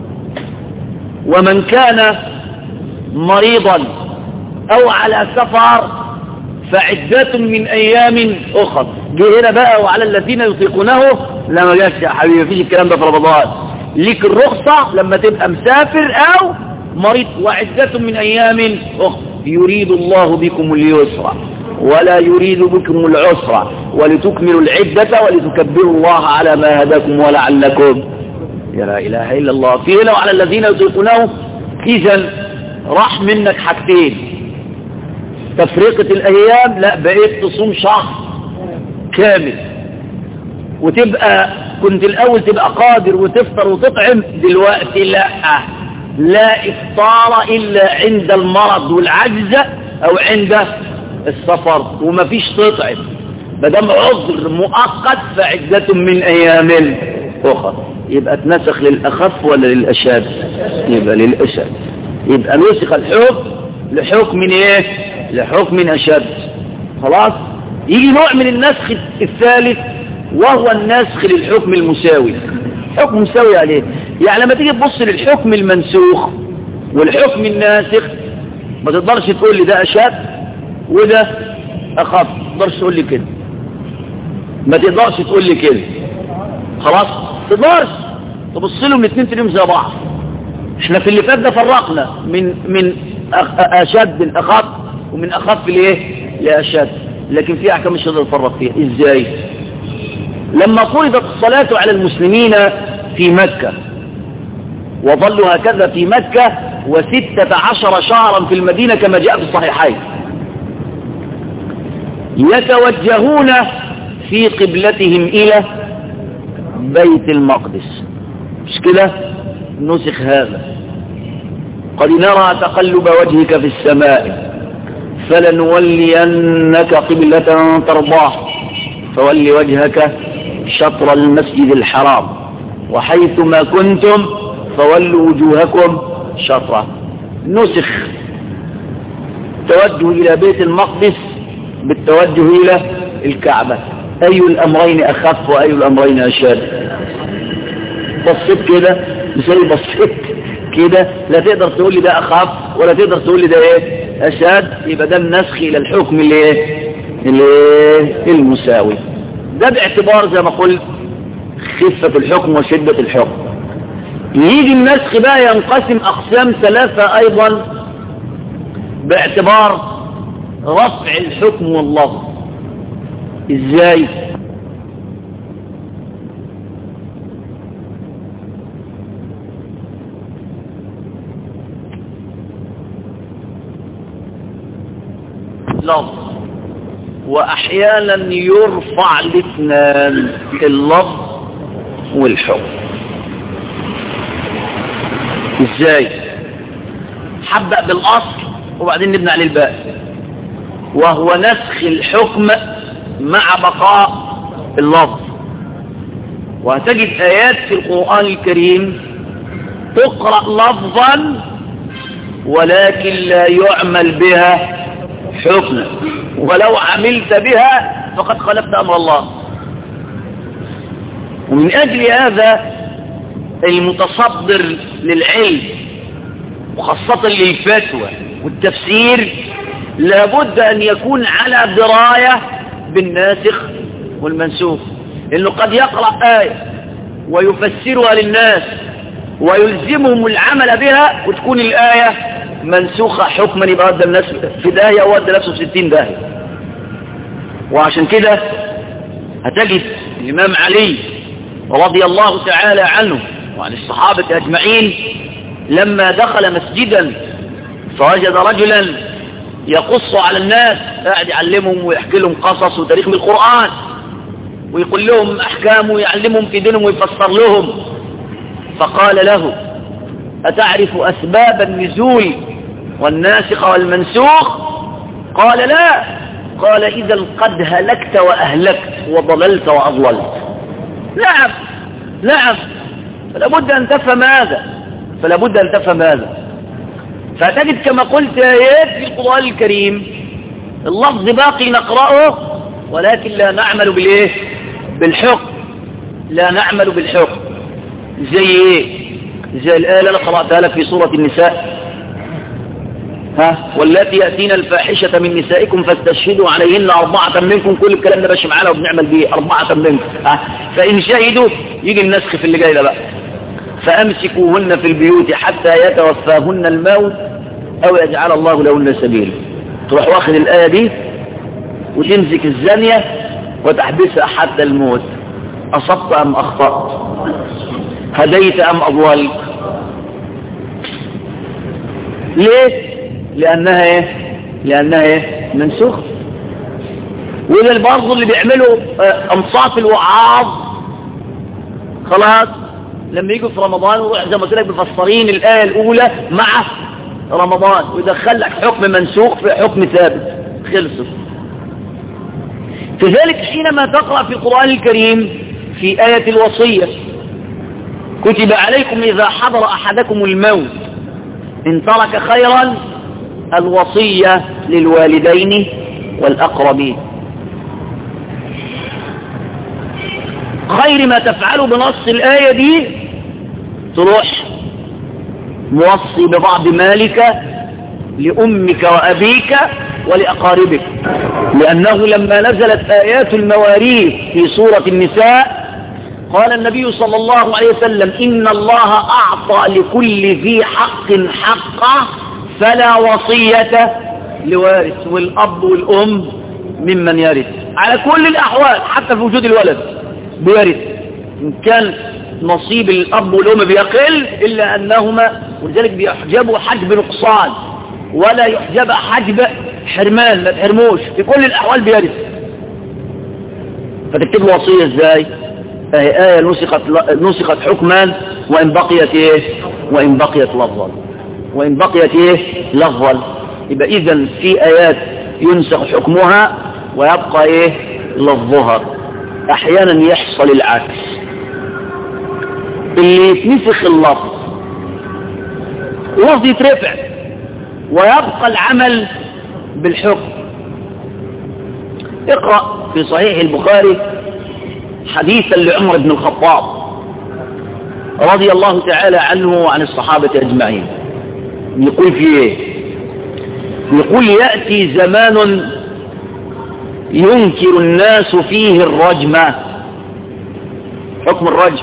Speaker 2: ومن كان مريضا أو على سفر فعدة من أيام أخرى. جه هنا بقى وعلى الذين يطيقونه، لا ما جاش يا حبيبي، مفيش الكلام ده في رمضان. ليك الرخصة لما تبقى مسافر أو مريض، وعدة من أيام أخرى. يريد الله بكم اليسر ولا يريد بكم العسر ولتكملوا العدة ولتكبروا الله على ما هداكم ولعلكم. يا لا إله إلا الله. في هنا وعلى الذين يطيقونه، إذن راح منك حاجتين: تفرقة الأيام، لا بقيت تصوم شهر كامل، وتبقى كنت الأول تبقى قادر وتفطر وتطعم، دلوقتي لا لا إفطار إلا عند المرض والعجز أو عند السفر، ومفيش تطعم. بدم عذر مؤقت فعدة من أيام أخرى. يبقى تنسخ للأخف ولا للأشد؟ يبقى للأشد. يبقى نسخ الحكم لحكم ايه؟ لحكم أشد. خلاص. يجي نوع من النسخ الثالث وهو النسخ للحكم المساوي. حكم مساوي عليه، يعني لما تيجي تبص للحكم المنسوخ والحكم الناسخ ما تقدرش تقول لي ده أشد وده أخف، ما تقدرش تقول لي كده، ما تقدرش تقول لي كده. خلاص تقدرش تبص لهم الاثنين تلاقيهم زي بعض. احنا في اللي فات ده فرقنا من من أشد الأخف ومن أخف لإيه لأشد، لكن في أحكام مش هنقدر نفرق فيها. إزاي؟ لما فرضت الصلاة على المسلمين في مكة وظلوا هكذا في مكة وستة عشر شهرا في المدينة كما جاء في الصحيحين، يتوجهون في قبلتهم إلى بيت المقدس، مش كده؟ نسخ هذا. قد نرى تقلب وجهك في السماء فلنولينك قبلة ترضاها فول وجهك شطر المسجد الحرام وحيث ما كنتم فولوا وجوهكم شطره. نسخ التوجه إلى بيت المقدس بالتوجه إلى الكعبة. أي الأمرين أخف وأي الأمرين أشد؟ بصيت كده زي بصيت كده، لا تقدر تقول لي ده اخف ولا تقدر تقول لي ده ايه اشد. يبقى ده النسخ الى الحكم اللي ايه اللي المساوي. ده باعتبار زي ما قلت خفة الحكم وشدة الحكم. يجي النسخ بقى ينقسم اقسام ثلاثة ايضا باعتبار رفع الحكم واللفظ. ازاي؟ لفظ واحيانا يرفع الاثنان اللفظ والحكم. ازاي؟ هبدأ بالاصل وبعدين نبني عليه الباقي، وهو نسخ الحكم مع بقاء اللفظ. وهتجد آيات في القرآن الكريم تقرأ لفظا ولكن لا يعمل بها حكما، ولو عملت بها فقد خالفت أمر الله. ومن أجل هذا المتصدر للعلم وخاصة للفتوى والتفسير لابد أن يكون على دراية بالناسخ والمنسوخ، إنه قد يقرأ آية ويفسرها للناس ويلزمهم العمل بها وتكون الآية منسوخة حكما، يبقى ودى الناس في داهية وودى نفسه في ستين داهية. وعشان كده هتجد الإمام علي رضي الله تعالى عنه وعن الصحابة أجمعين لما دخل مسجدا فوجد رجلا يقص على الناس، قاعد يعلمهم ويحكي لهم قصص وتاريخ من القرآن ويقول لهم أحكام ويعلمهم في دينهم ويفسر لهم. فقال له: أتعرف أسباب النزول والناسخ والمنسوخ؟ قال: لا. قال: إذا قد هلكت وأهلكت وضللت وأضللت. نعم نعم، فلا بد أن تفهم هذا، فلا بد أن تفهم هذا. فتجد كما قلت آيات في القرآن الكريم اللفظ باقي نقرأه ولكن لا نعمل بالإيه؟ بالحكم، لا نعمل بالحكم. زي إيه؟ زي الآية اللي قرأتها لك في سورة النساء، ها واللاتي يأتين الفاحشة من نسائكم فاستشهدوا عليهن أربعة منكم. كل الكلام ده ماشي معانا وبنعمل بيه أربعة منكم، ها فإن شهدوا يجي النسخ في اللي جاي ده بقى، فأمسكوهن في البيوت حتى يتوفاهن الموت أو يجعل الله لهن سبيلا. تروح واخد الآية دي وتمسك الزانية وتحبسها حتى الموت. أصبت أم أخطأت؟ هديت أم أضللت؟ ليه؟ لأنها إيه؟ لأنها إيه؟ منسوخ. وده برضه اللي بيعملوا أنصاف الوعاظ خلاص لما يجوا في رمضان ويروح زي ما قلت لك بفسرين الآية الأولى مع رمضان ويدخل لك حكم منسوخ في حكم ثابت، خلصت. كذلك حينما تقرأ في القرآن الكريم في آية الوصية: كتب عليكم إذا حضر أحدكم الموت إن ترك خيرا الوصية للوالدين والأقربين. خير ما تفعله بنص الآية دي تروح موصي ببعض مالك لأمك وأبيك ولأقاربك، لأنه لما نزلت آيات المواريث في سورة النساء قال النبي صلى الله عليه وسلم: إن الله أعطى لكل ذي حق حقه فلا وصية لوارث، والأب والأم ممن يرث على كل الأحوال حتى في وجود الولد بيرث، إن كان نصيب الأب والأم بيقل إلا أنهما ولذلك بيحجبوا حجب نقصان ولا يحجب حجب حرمان، ما تحرموش، في كل الأحوال بيرث. فتكتب له وصية إزاي؟ آية آية نسخت نسخت حكما وإن بقيت إيه؟ وإن بقيت لفظا، وإن بقيت إيه؟ لفظا. يبقى إذن في آيات ينسخ حكمها ويبقى إيه؟ لفظها. أحيانا يحصل العكس، اللي يتنسخ اللفظ اللفظ يترفع ويبقى العمل بالحكم. اقرأ في صحيح البخاري حديثا لعمر بن الخطاب رضي الله تعالى عنه وعن الصحابة أجمعين. يقول في إيه؟ يقول يأتي زمان ينكر الناس فيه الرجمة، حكم الرجم،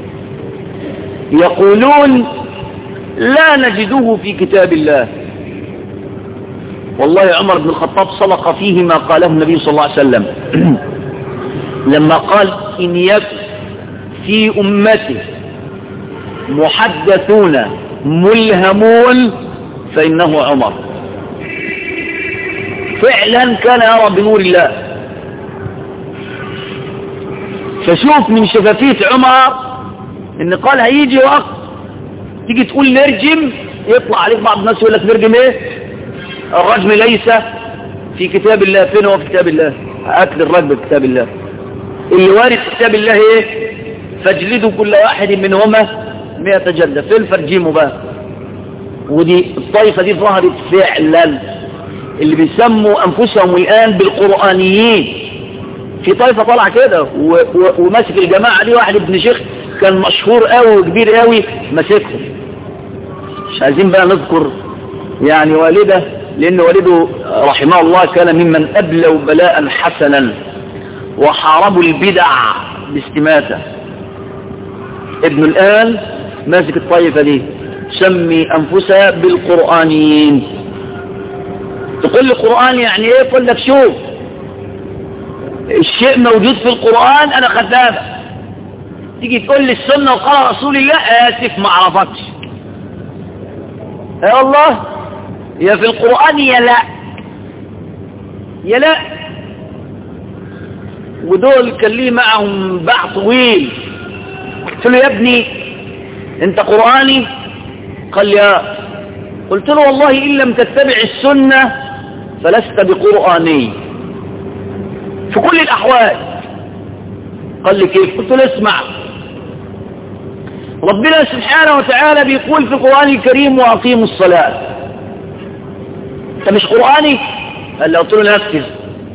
Speaker 2: يقولون لا نجده في كتاب الله. والله عمر بن الخطاب صدق فيه ما قاله النبي صلى الله عليه وسلم لما قال إن يكن في أمته محدثون ملهمون فإنه عمر. فعلا كان يرى بنور الله. فشوف من شفافية عمر ان قال هيجي وقت تيجي تقول نرجم، يطلع عليك بعض الناس يقول لك نرجم ايه؟ الرجم ليس في كتاب الله. فين هو في كتاب الله؟ اكل الرجم في كتاب الله. اللي وارد في كتاب الله ايه؟ فاجلدوا كل واحد منهما مئة جلدة. فين فرجيمه بقى؟ ودي الطائفة دي ظهرت فعلا، اللي بيسموا انفسهم الان بالقرآنيين. في طائفة طالعة كده وماسك الجماعة دي واحد ابن شيخ كان مشهور قوي وكبير قوي ماسكهم. مش عايزين بقى نذكر يعني والده، لان والده رحمه الله كان ممن ابلوا بلاء حسنا وحاربوا البدع باستماتة. ابن الآن ماسك الطائفة دي سمي انفسها بالقرآنيين. تقول لي قرآن يعني ايه؟ يقول لك شوف الشيء موجود في القرآن انا خدامه. تيجي تقول لي السنة وقال رسول الله، اسف ما اعرفكش. يا الله يا في القرآن يا لا يا لا. ودول كان لي معهم باع طويل. قلت له يا ابني انت قرآني؟ قال لي يا. قلت له والله ان لم تتبع السنة فلست بقرآني في كل الأحوال. قال لي كيف؟ قلت له اسمع، ربنا سبحانه وتعالى بيقول في القرآن الكريم وأقيموا الصلاة. انت مش قرآني؟ قال لي. قلت له نفذ.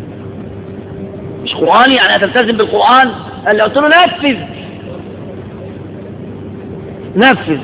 Speaker 2: مش قرآني يعني هتلتزم بالقرآن؟ قال لي. قلت له نفذ نفذ.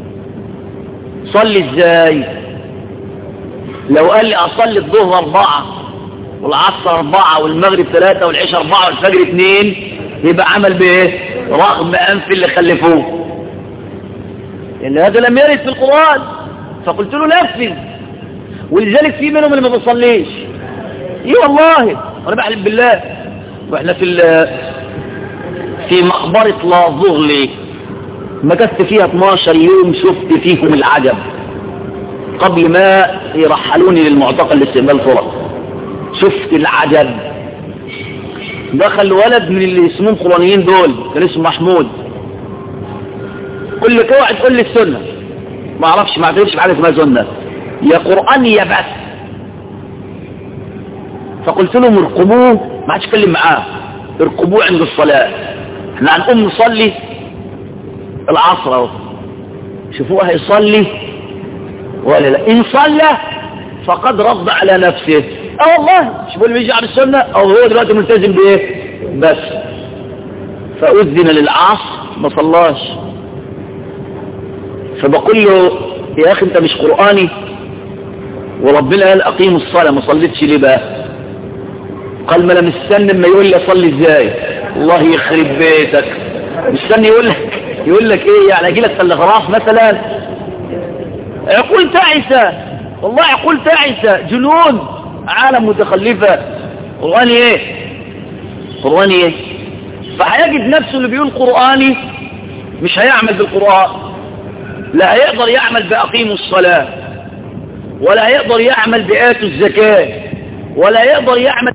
Speaker 2: صلي ازاي؟ لو قال لي اصلي الظهر اربعة والعصر اربعة والمغرب ثلاثة والعشاء اربعة والفجر اثنين، يبقى عمل بايه؟ رغم انف اللي خلفوه، لان هذا لم يرد في القرآن. فقلت له نفذ. ولذلك في منهم اللي ما بيصليش. ايه والله انا بحلف بالله. واحنا في في مقبرة لازغلي مكثت فيها اتناشر يوم، شفت فيهم العجب قبل ما يرحلوني للمعتقل لاستقبال فرق. شفت العجب. دخل ولد من اللي اسمهم قرآنيين دول كان اسمه محمود. كل لك اوعى تقول لي السنة، ما اعرفش ما اعترفش بحاجه اسمها سنة، يا قرآن يا بس. فقلت لهم ارقبوه، ما عادش اتكلم معاه، ارقبوه عند الصلاة. احنا هنقوم نصلي العصر اهو، شوفوه هيصلي ولا لا. ان صلى فقد رد على نفسه. اه والله مش بقول بيجي على السنة، او هو دلوقتي ملتزم بايه بس. فأذن للعصر ما صلاش. فبقول له يا اخي انت مش قرآني؟ وربنا قال اقيموا الصلاة، ما صليتش ليه بقى؟ قال ما انا مستني ما يقول لي اصلي ازاي. الله يخرب بيتك، مستني يقول لك يقول لك ايه يعني؟ اجي لك تلغراف مثلا؟ عقول تعيسة، والله عقول تعيسة، جنون، عالم متخلفة. قرآني ايه؟ قرآني ايه؟ فهيجد نفسه اللي بيقول قرآني مش هيعمل بالقرآن، لا هيقدر يعمل بأقيموا الصلاة، ولا هيقدر يعمل بآتوا الزكاة، ولا يقدر يعمل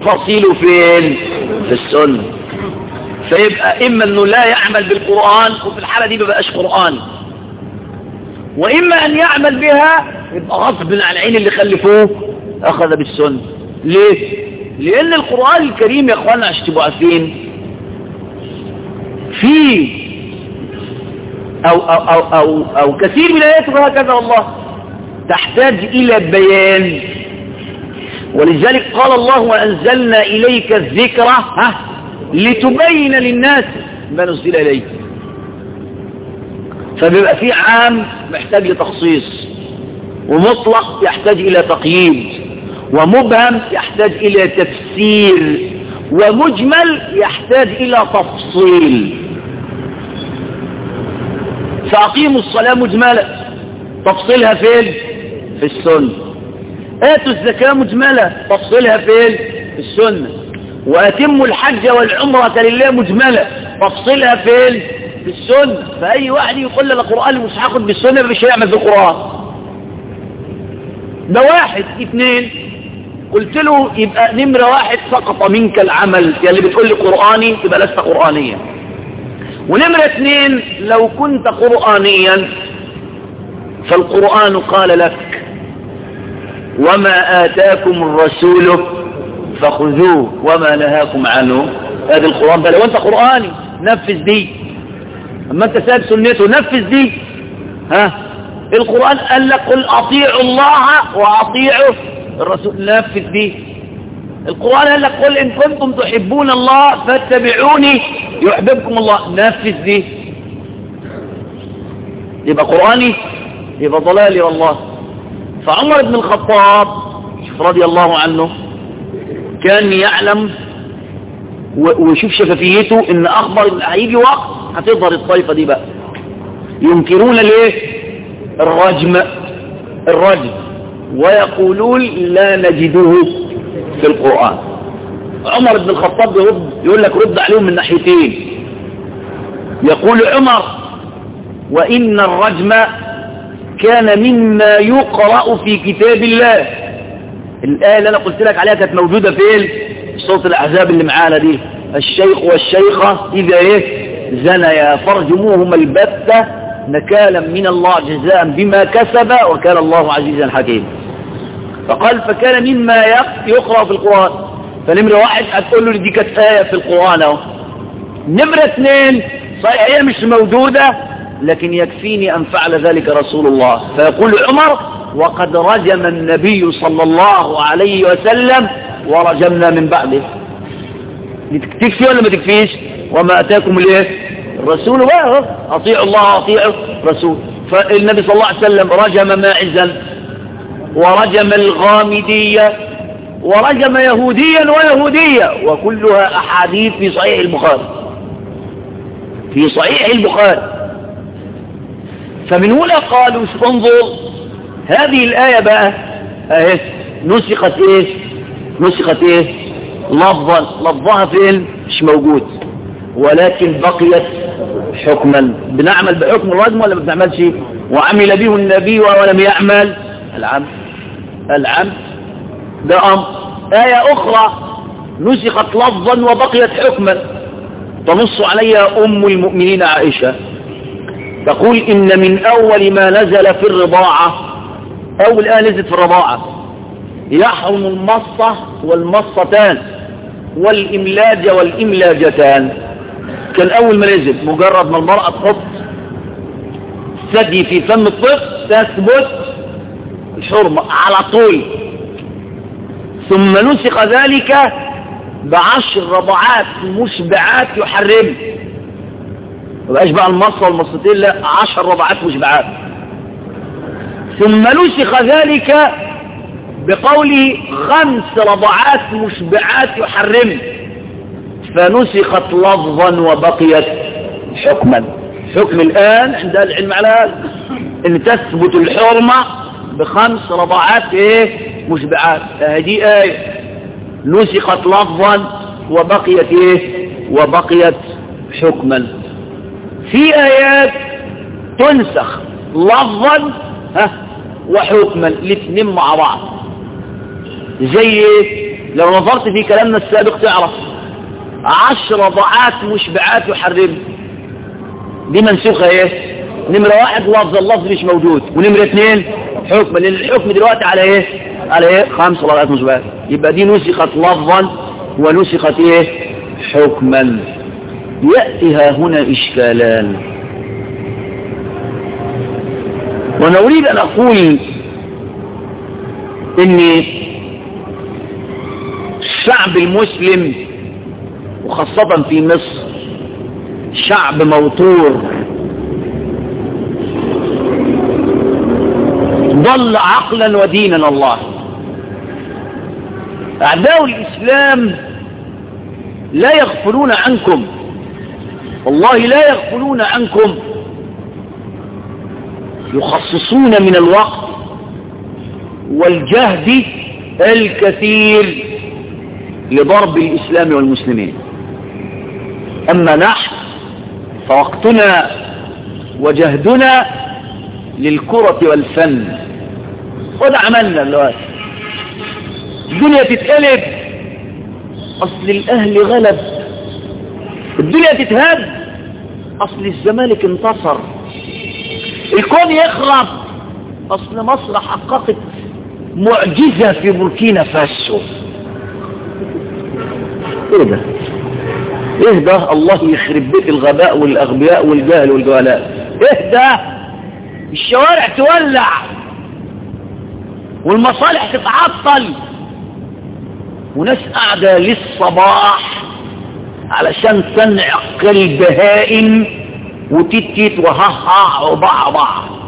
Speaker 2: تفاصيله فين؟ في السنة. فيبقى إما أنه لا يعمل بالقرآن، وفي الحالة دي مبقاش قرآن، وإما أن يعمل بها يبقى غصب عن العين اللي خلفوه أخذ بالسنة. ليه؟ لأن القرآن الكريم يا أخوانا عشان تبقوا عارفين في أو, أو, أو, أو, أو كثير من آياته هكذا والله تحتاج إلى بيان، ولذلك قال الله وأنزلنا إليك الذكرى ها لتبين للناس ما نزل إليك. فبيبقى في عام محتاج لتخصيص، ومطلق يحتاج إلى تقييد، ومبهم يحتاج إلى تفسير، ومجمل يحتاج إلى تفصيل. فأقيموا الصلاة مجملة، تفصيلها فين؟ في السنة. آتوا الزكاة مجملة، تفصيلها فين؟ في السنة. وأتموا الحج والعمرة لله مجملة، تفصيلها فين؟ في السنة. فأي واحد يقول لنا القرآن مش هاخد بالسنة مش هيعمل بالقرآن. ده واحد. اثنين، قلت له يبقى نمرة واحد سقط منك العمل، يعني اللي بتقول لي قرآني يبقى لست قرآنيا. ونمرة اثنين، لو كنت قرآنيا فالقرآن قال لك وما آتاكم الرسول فخذوه وما نهاكم عنه. هذا القرآن بقى لو انت قرآني نفذ دي، اما انت ساب سنته نفذ دي. ها القرآن قال لك قل اطيعوا الله واطيعوا الرسول، نفذ دي. القرآن قال لك قل ان كنتم تحبون الله فاتبعوني يحببكم الله، نفذ دي. يبقى قرآني يبقى ضلالي والله. فعمر بن الخطاب رضي الله عنه كان يعلم ويشوف شفافيته ان اخبر ان هيجي وقت هتظهر الطائفة دي بقى ينكرون ليه الرجم الرجم ويقولون لا نجده في القرآن. عمر بن الخطاب يرد يقول لك رد عليهم من ناحيتين. يقول عمر وإن الرجم كان مما يقرأ في كتاب الله. الآية اللي أنا قلت لك عليها كانت موجودة في صوت الأحزاب اللي معانا دي، الشيخ والشيخة إذا إيه زنيا فرجموهما البتة نكالا من الله جزاء بما كسب وكان الله عزيزا حكيما. فقال فكان مما يقرأ في القرآن. فنمرة واحد هتقول له دي كانت آية في القرآن اهو. نمرة اثنين صحيح هي مش موجودة لكن يكفيني أن فعل ذلك رسول الله. فيقول عمر وقد رجم النبي صلى الله عليه وسلم ورجمنا من بعده. تكفي ولا ما تكفيش؟ وما أتاكم الايه الرسول بقى أطيعوا الله وأطيعوا الرسول. فالنبي صلى الله عليه وسلم رجم ماعزا ورجم الغامدية ورجم يهوديا ويهودية، وكلها أحاديث في صحيح البخاري في صحيح البخاري. فمن هنا قالوا انظر هذه الآية بقى اهي نسخت ايه نسخت ايه لفظا لفظها فين مش موجود، ولكن بقيت حكما. بنعمل بحكم الرجم ولا ما بنعملش؟ وعمل به النبي ولم يعمل العمد العمد ده أمر. آية أخرى نسخت لفظا وبقيت حكما تنص عليها أم المؤمنين عائشة تقول إن من أول ما نزل في الرضاعة، أول آية نزلت في الرضاعة يحرم المصة والمصتان والإملاج والإملاجتان. كان أول ما نزل مجرد ما المرأة تحط ثدي في فم الطفل تثبت الحرمة على طول. ثم نسخ ذلك بعشر رضعات مشبعات يحرم، مبقاش بقى المصة والمصتين لا عشر رضعات مشبعات. ثم نسخ ذلك بقوله خمس رضعات مشبعات يحرم، فنسخت لفظا وبقيت حكما. حكم الآن عند العلم على هذا ان تثبت الحرمة بخمس رضعات ايه مشبعات. هذه آية نسخت لفظا وبقيت ايه وبقيت حكما. في آيات تنسخ لفظا ها وحكما الاثنين مع بعض. زي لو نظرت في كلامنا السابق تعرف عشر ضعات مشبعات يحرم دي منسوخة ايه؟ نمرة واحد لفظ، اللفظ مش موجود. ونمرة اثنين حكم، لان الحكم دلوقتي على ايه؟ على ايه؟ خمس ضعات مشبعات. يبقى دي نسخت لفظا ونسخت ايه؟ حكما. يأتي ها هنا اشكالان، وانا اريد ان اقول ان الشعب المسلم وخاصة في مصر شعب موتور، ضل عقلا ودينا. الله أعداء الإسلام لا يغفلون عنكم، والله لا يغفلون عنكم، يخصصون من الوقت والجهد الكثير لضرب الإسلام والمسلمين. أما نحن فوقتنا وجهدنا للكرة والفن. وده عملنا دلوقتي. الدنيا تتقلب، أصل الأهل غلب. الدنيا تتهد، أصل الزمالك انتصر. الكون يخرب، أصل مصر حققت معجزة في بوركينا فاسو. ايه ده؟ ايه ده؟ الله يخرب بيت الغباء والأغبياء والجهل والجهلاء. ايه ده؟ الشوارع تولع والمصالح تتعطل وناس قاعدة للصباح علشان تنعق البهائم وتتت وهها وبعضع.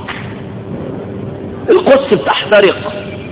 Speaker 2: القدس بتحترق.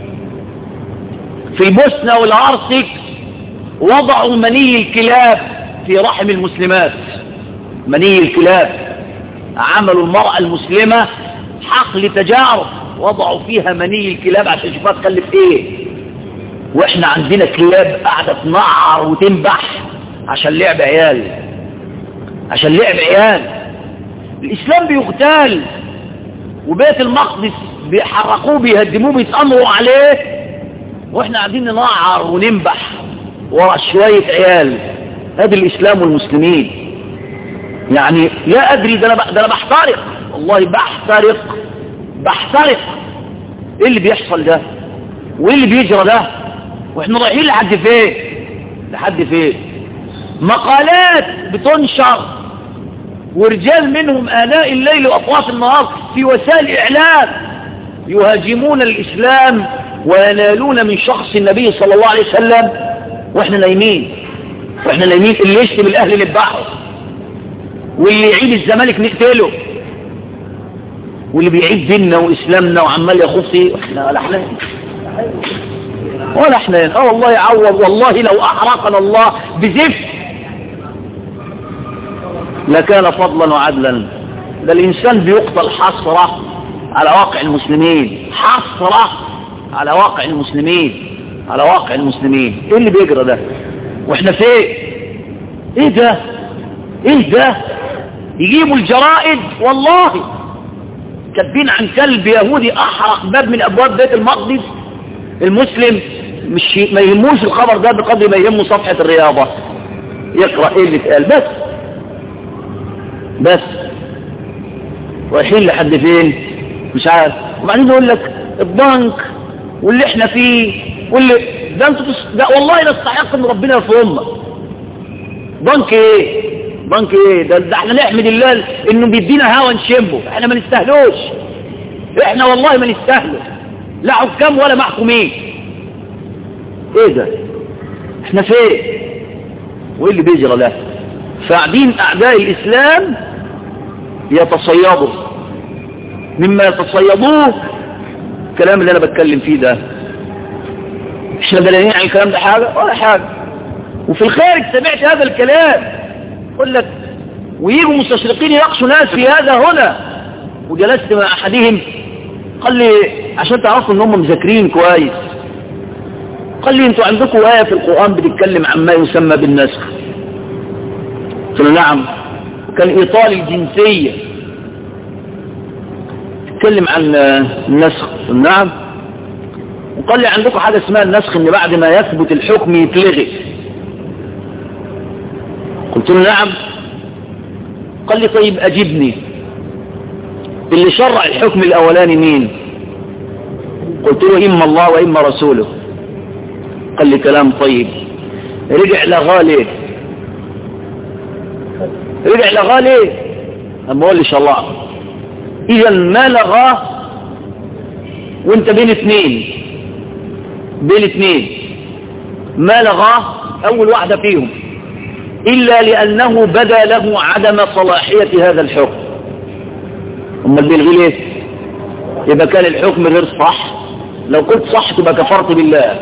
Speaker 2: في البوسنة والهرسك وضعوا مني الكلاب في رحم المسلمات. مني الكلاب، عملوا المرأة المسلمة حقل تجارب، وضعوا فيها مني الكلاب عشان يشوفها تخلف ايه. واحنا عندنا كلاب قاعدة تنعر وتنبح عشان لعب عيال، عشان لعب عيال. الاسلام بيغتال، وبيت المقدس بيحرقوه بيهدموه بيتأمروا عليه، واحنا قاعدين ننعر وننبح ورا شوية عيال. هذا الاسلام والمسلمين. يعني لا ادري، ده انا ده انا بحترق، والله بحترق بحترق. ايه اللي بيحصل ده وايه اللي بيجرى ده؟ واحنا رايحين لحد فين؟ لحد فين؟ مقالات بتنشر ورجال منهم آناء الليل وأطراف النهار في وسائل إعلام يهاجمون الإسلام وينالون من شخص النبي صلى الله عليه وسلم، واحنا نايمين. واحنا نايمين. اللي يشتم الأهل نذبحه، واللي يعيد الزمالك نقتله، واللي بيعيد ديننا وإسلامنا وعمال يخوف فيه. احنا ولا احنا ولا احنا اه والله يعوض. والله لو أحرقنا الله بزفت لكان فضلا وعدلا. ده الإنسان بيقتل حسرة على واقع المسلمين، حسرة على واقع المسلمين، على واقع المسلمين. ايه اللي بيجرى ده واحنا فين؟ ايه ده؟ ايه ده؟ يجيبوا الجرائد والله كاتبين عن كلب يهودي احرق باب من ابواب بيت المقدس. المسلم مش ما يهموش الخبر ده بقدر ما يهمه صفحة الرياضة، يقرأ ايه اللي اتقال بس. بس رايحين لحد فين؟ مش عارف. وبعدين يقول لك البنك واللي احنا فيه واللي ده انتوا ده والله نستحق ان ربنا يفهمنا. بنك ايه؟ بنك ايه؟ ده, ده احنا نحمد الله انه بيدينا هوا نشمه. احنا ما نستاهلوش، احنا والله ما نستاهله، لا حكام ولا محكومين. ايه ده؟ احنا فين؟ وايه اللي بيجرى ده؟ فقاعدين اعداء الاسلام يتصيدوا. مما يتصيدوه الكلام اللي انا بتكلم فيه ده. مش دلالين عن الكلام ده حاجة ولا حاجة. وفي الخارج سمعت هذا الكلام يقول لك ويجوا مستشرقين يناقشوا ناس في هذا هنا. وجلست مع احدهم قال لي عشان تعرفوا ان هم مذاكرين كويس، قال لي انتوا عندكم آية في القرآن بتتكلم عن ما يسمى بالنسخ. قلت له نعم. كان إيطال الجنسية تتكلم عن النسخ. نعم. وقال لي عندكم حاجة اسمها النسخ، ان بعد ما يثبت الحكم يتلغي. قلت له نعم. قال لي طيب اجبني، اللي شرع الحكم الاولاني مين؟ قلت له اما الله واما رسوله. قال لي كلام طيب. رجع لغاه ليه؟ رجع لغاه ليه؟ اما قال لي شاء الله. اذا ما لغاه وانت بين اثنين، بين اثنين ما لغاه اول واحدة فيهم الا لانه بدا له عدم صلاحية هذا الحكم. امال بيلغي ليه؟ يبقى كان الحكم غير صح. لو كنت صح تبقى كفرت بالله.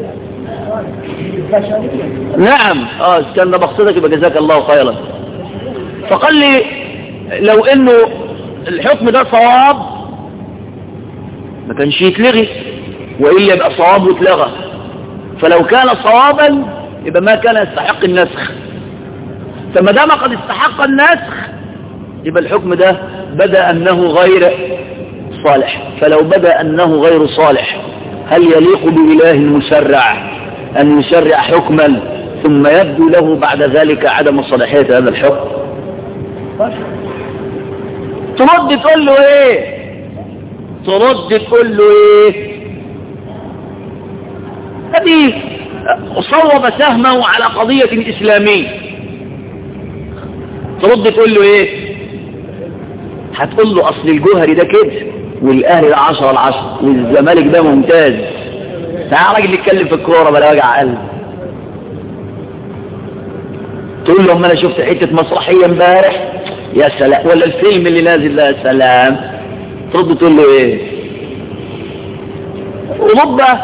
Speaker 2: نعم اه كان بقصدك يبقى جزاك الله خيرا. فقال لي لو انه الحكم ده صواب ما كانش يتلغي، وإلا يبقى صواب واتلغى. فلو كان صوابا يبقى ما كان يستحق النسخ، فما دام قد استحق النسخ يبقى الحكم ده بدأ أنه غير صالح. فلو بدأ أنه غير صالح هل يليق بإله المشرع أن يشرع حكما ثم يبدو له بعد ذلك عدم صلاحية هذا الحكم؟ ترد تقول له ايه؟ ترد تقول له ايه؟ هذه صوب سهمه على قضية إسلامية. ترد تقول له ايه؟ هتقول له اصل الجوهري ده كده والاهلي ده عشرة العشرة والزمالك ده ممتاز. تعال راجل يتكلم في الكورة بلا وجع قلب. تقول له اما انا شفت حتة مسرحية امبارح يا سلام، ولا الفيلم اللي نازل ده يا سلام. ترد تقول له ايه؟ اوروبا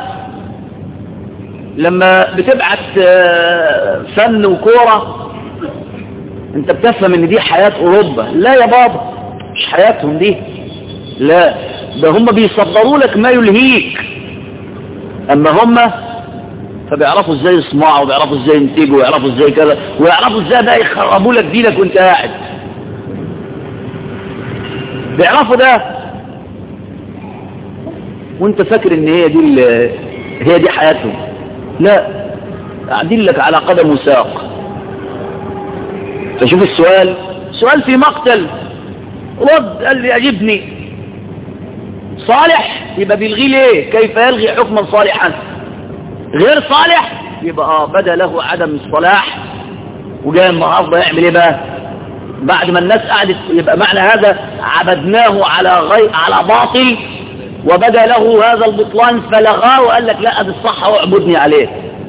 Speaker 2: لما بتبعت فن وكورة انت بتفهم ان دي حياة اوروبا. لا يا بابا مش حياتهم دي، لا ده هم بيصدروا لك ما يلهيك. اما هم فبيعرفوا ازاي يصنعوا وبيعرفوا ازاي ينتجوا ويعرفوا ازاي كذا ويعرفوا ازاي بقى يخربوا لك دينك وانت قاعد. بيعرفوا ده وانت فاكر ان هي دي هي دي حياتهم. لا قاعدين لك على قدم وساق. فشوف السؤال، سؤال في مقتل. رد قال لي اجبني. صالح يبقى بيلغي ليه؟ كيف يلغي حكما صالحا؟ غير صالح يبقى اه بدا له عدم الصلاح وجاء النهارده يعمل ايه بقى؟ بعد ما الناس قعدت يبقى معنى هذا عبدناه على غير على باطل وبدا له هذا البطلان فلغاه وقال لك لا ادي الصح واعبدني عليه.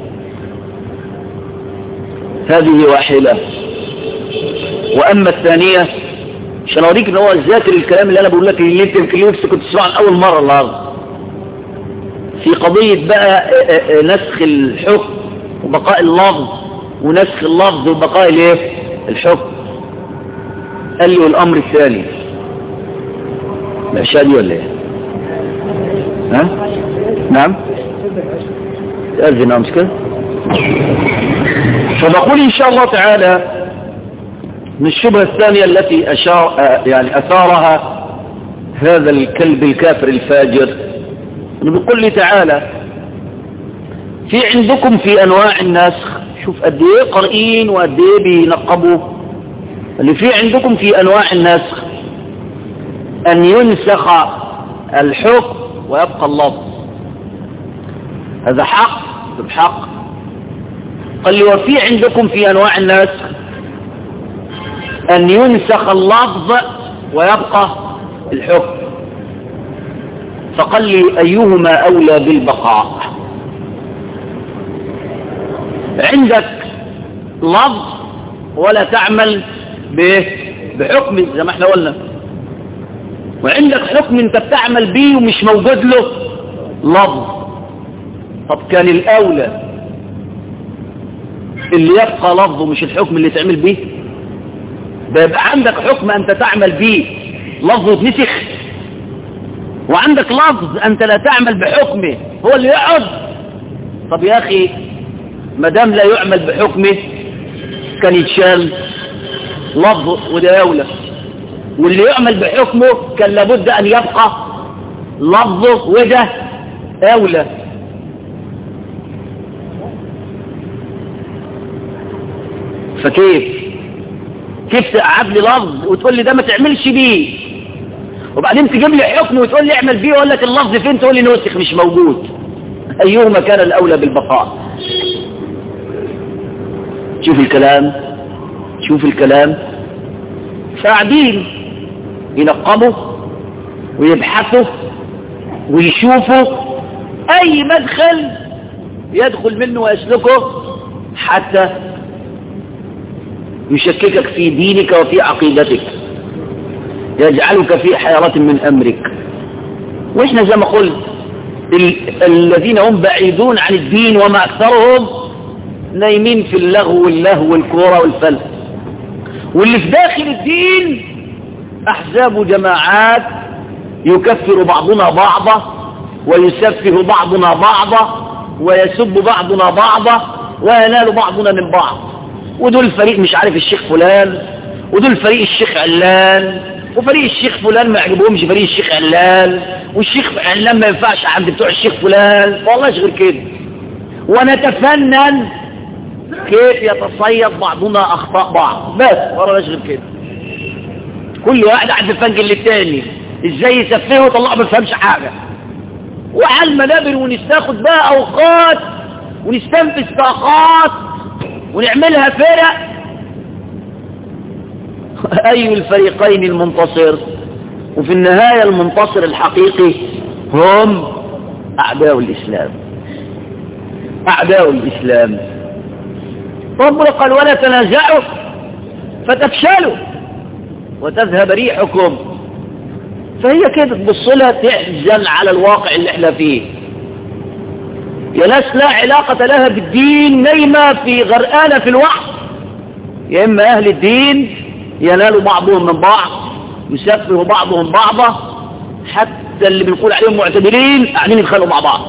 Speaker 2: هذه واحدة. واما الثانية عشان اوريك ان هو ذاكر الكلام اللي انا بقول لك اللي انت يمكن نفسك كنت تسمعه اول مرة النهارده في قضية بقى نسخ الحكم وبقاء اللفظ ونسخ اللفظ وبقاء الايه الحكم. قال لي والامر الثاني الاشياء دي ولا ايه؟ ها؟ نعم تأذن مش كده؟ فبقول ان شاء الله تعالى من الشبهة الثانية التي أشار يعني أثارها هذا الكلب الكافر الفاجر بيقول لي تعالى في عندكم في أنواع النسخ، شوف قد ايه قارئين وقد ايه بينقبوا، اللي في عندكم في أنواع النسخ أن ينسخ الحكم ويبقى اللفظ. هذا حق بحق. قال لي وفي عندكم في أنواع النسخ أن ينسخ اللفظ ويبقى الحكم. فقال لي أيهما أولى بالبقاء؟ عندك لفظ ولا تعمل بحكم زي ما احنا قلنا، وعندك حكم انت بتعمل بيه ومش موجود له لفظ. طب كان الأولى اللي يبقى لفظه مش الحكم اللي تعمل بيه؟ بيبقى عندك حكم أنت تعمل بيه لفظه يتنسخ، وعندك لفظ أنت لا تعمل بحكمه هو اللي يقعد. طب يا أخي ما دام لا يعمل بحكمه كان يتشال لفظه وده أولى، واللي يعمل بحكمه كان لابد أن يبقى لفظه وده أولى. فكيف كيف تقعد لي لفظ وتقول لي ده ما تعملش بيه، وبعدين تجيب لي حكم وتقول لي اعمل بيه، واقول لك اللفظ فين تقول لي نسخ مش موجود. ايهما كان الاولى بالبقاء؟ شوف الكلام شوف الكلام فقاعدين ينقبوا ويبحثوا ويشوفوا اي مدخل يدخل منه ويسلكه حتى يشككك في دينك وفي عقيدتك، يجعلك في حيرة من أمرك. وإحنا زي ما قلت ال الذين هم بعيدون عن الدين وما أكثرهم نايمين في اللغو واللهو والكورة والفلس، واللي في داخل الدين أحزاب وجماعات يكفر بعضنا بعضا ويسفه بعضنا بعضا ويسب بعضنا بعضا وينال بعضنا من بعض، ودول فريق مش عارف الشيخ فلان، ودول فريق الشيخ علان، وفريق الشيخ فلان ما يعجبهمش فريق الشيخ علان، والشيخ علان ما ينفعش عند بتوع الشيخ فلان، والله غير كده. ونتفنن كيف يتصيد بعضنا اخطاء بعض بس، ولا غير كده. كل واحد قاعد يفنجل للتاني ازاي يسفهه ويطلعه ما بيفهمش حاجه، وعلى المنابر ونستاخد بقى اوقات ونستنفذ طاقات ونعملها فرق. أي الفريقين المنتصر؟ وفي النهاية المنتصر الحقيقي هم أعداء الإسلام، أعداء الإسلام. ربنا قال ولا تنازعوا فتفشلوا وتذهب ريحكم. فهي كده تبص لها تحزن على الواقع اللي احنا فيه. يا ناس لا علاقة لها بالدين، نايمة في غرقانة في الوحش. يا إما أهل الدين ينالوا بعضهم من بعض، يسفهوا بعضهم بعضا، حتى اللي بنقول عليهم معتدلين قاعدين يتخانقوا مع بعض،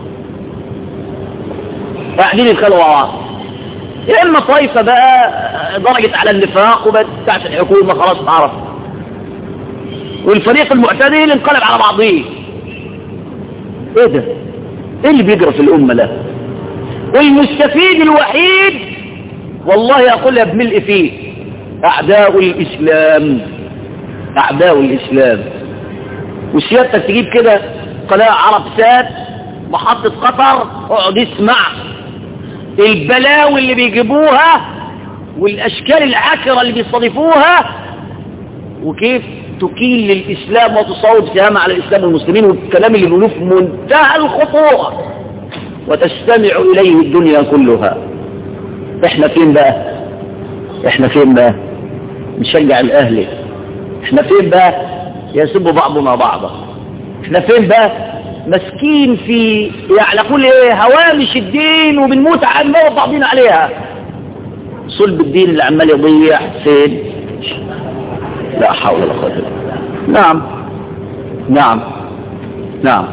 Speaker 2: قاعدين يتخانقوا مع بعض. يا إما طائفة بقى درجت على النفاق وبقت بتاعت الحكومة خلاص تعرف، والفريق المعتدل انقلب على بعضه. ايه ده؟ ايه اللي بيجرى في الأمة ده؟ والمستفيد الوحيد والله أقولها بملء فيه أعداء الإسلام، أعداء الإسلام. وسيادتك تجيب كده قناة عرب سات محطة قطر اقعد اسمع البلاوي اللي بيجيبوها والأشكال العاكرة اللي بيستضيفوها، وكيف تكيل للإسلام وتصوب سهام على الإسلام والمسلمين، والكلام اللي بيقولوه في منتهى الخطورة وتستمع إليه الدنيا كلها. احنا فين بقى؟ احنا فين بقى؟ نشجع الأهل. احنا فين بقى؟ يسب بعضنا بعضا. احنا فين بقى؟ مسكين في يعني اقول ايه هوامش الدين وبنموت على نموت بعضنا عليها. صلب الدين اللي عمال يضيع فين؟ لا حول ولا قوة الا بالله. نعم نعم نعم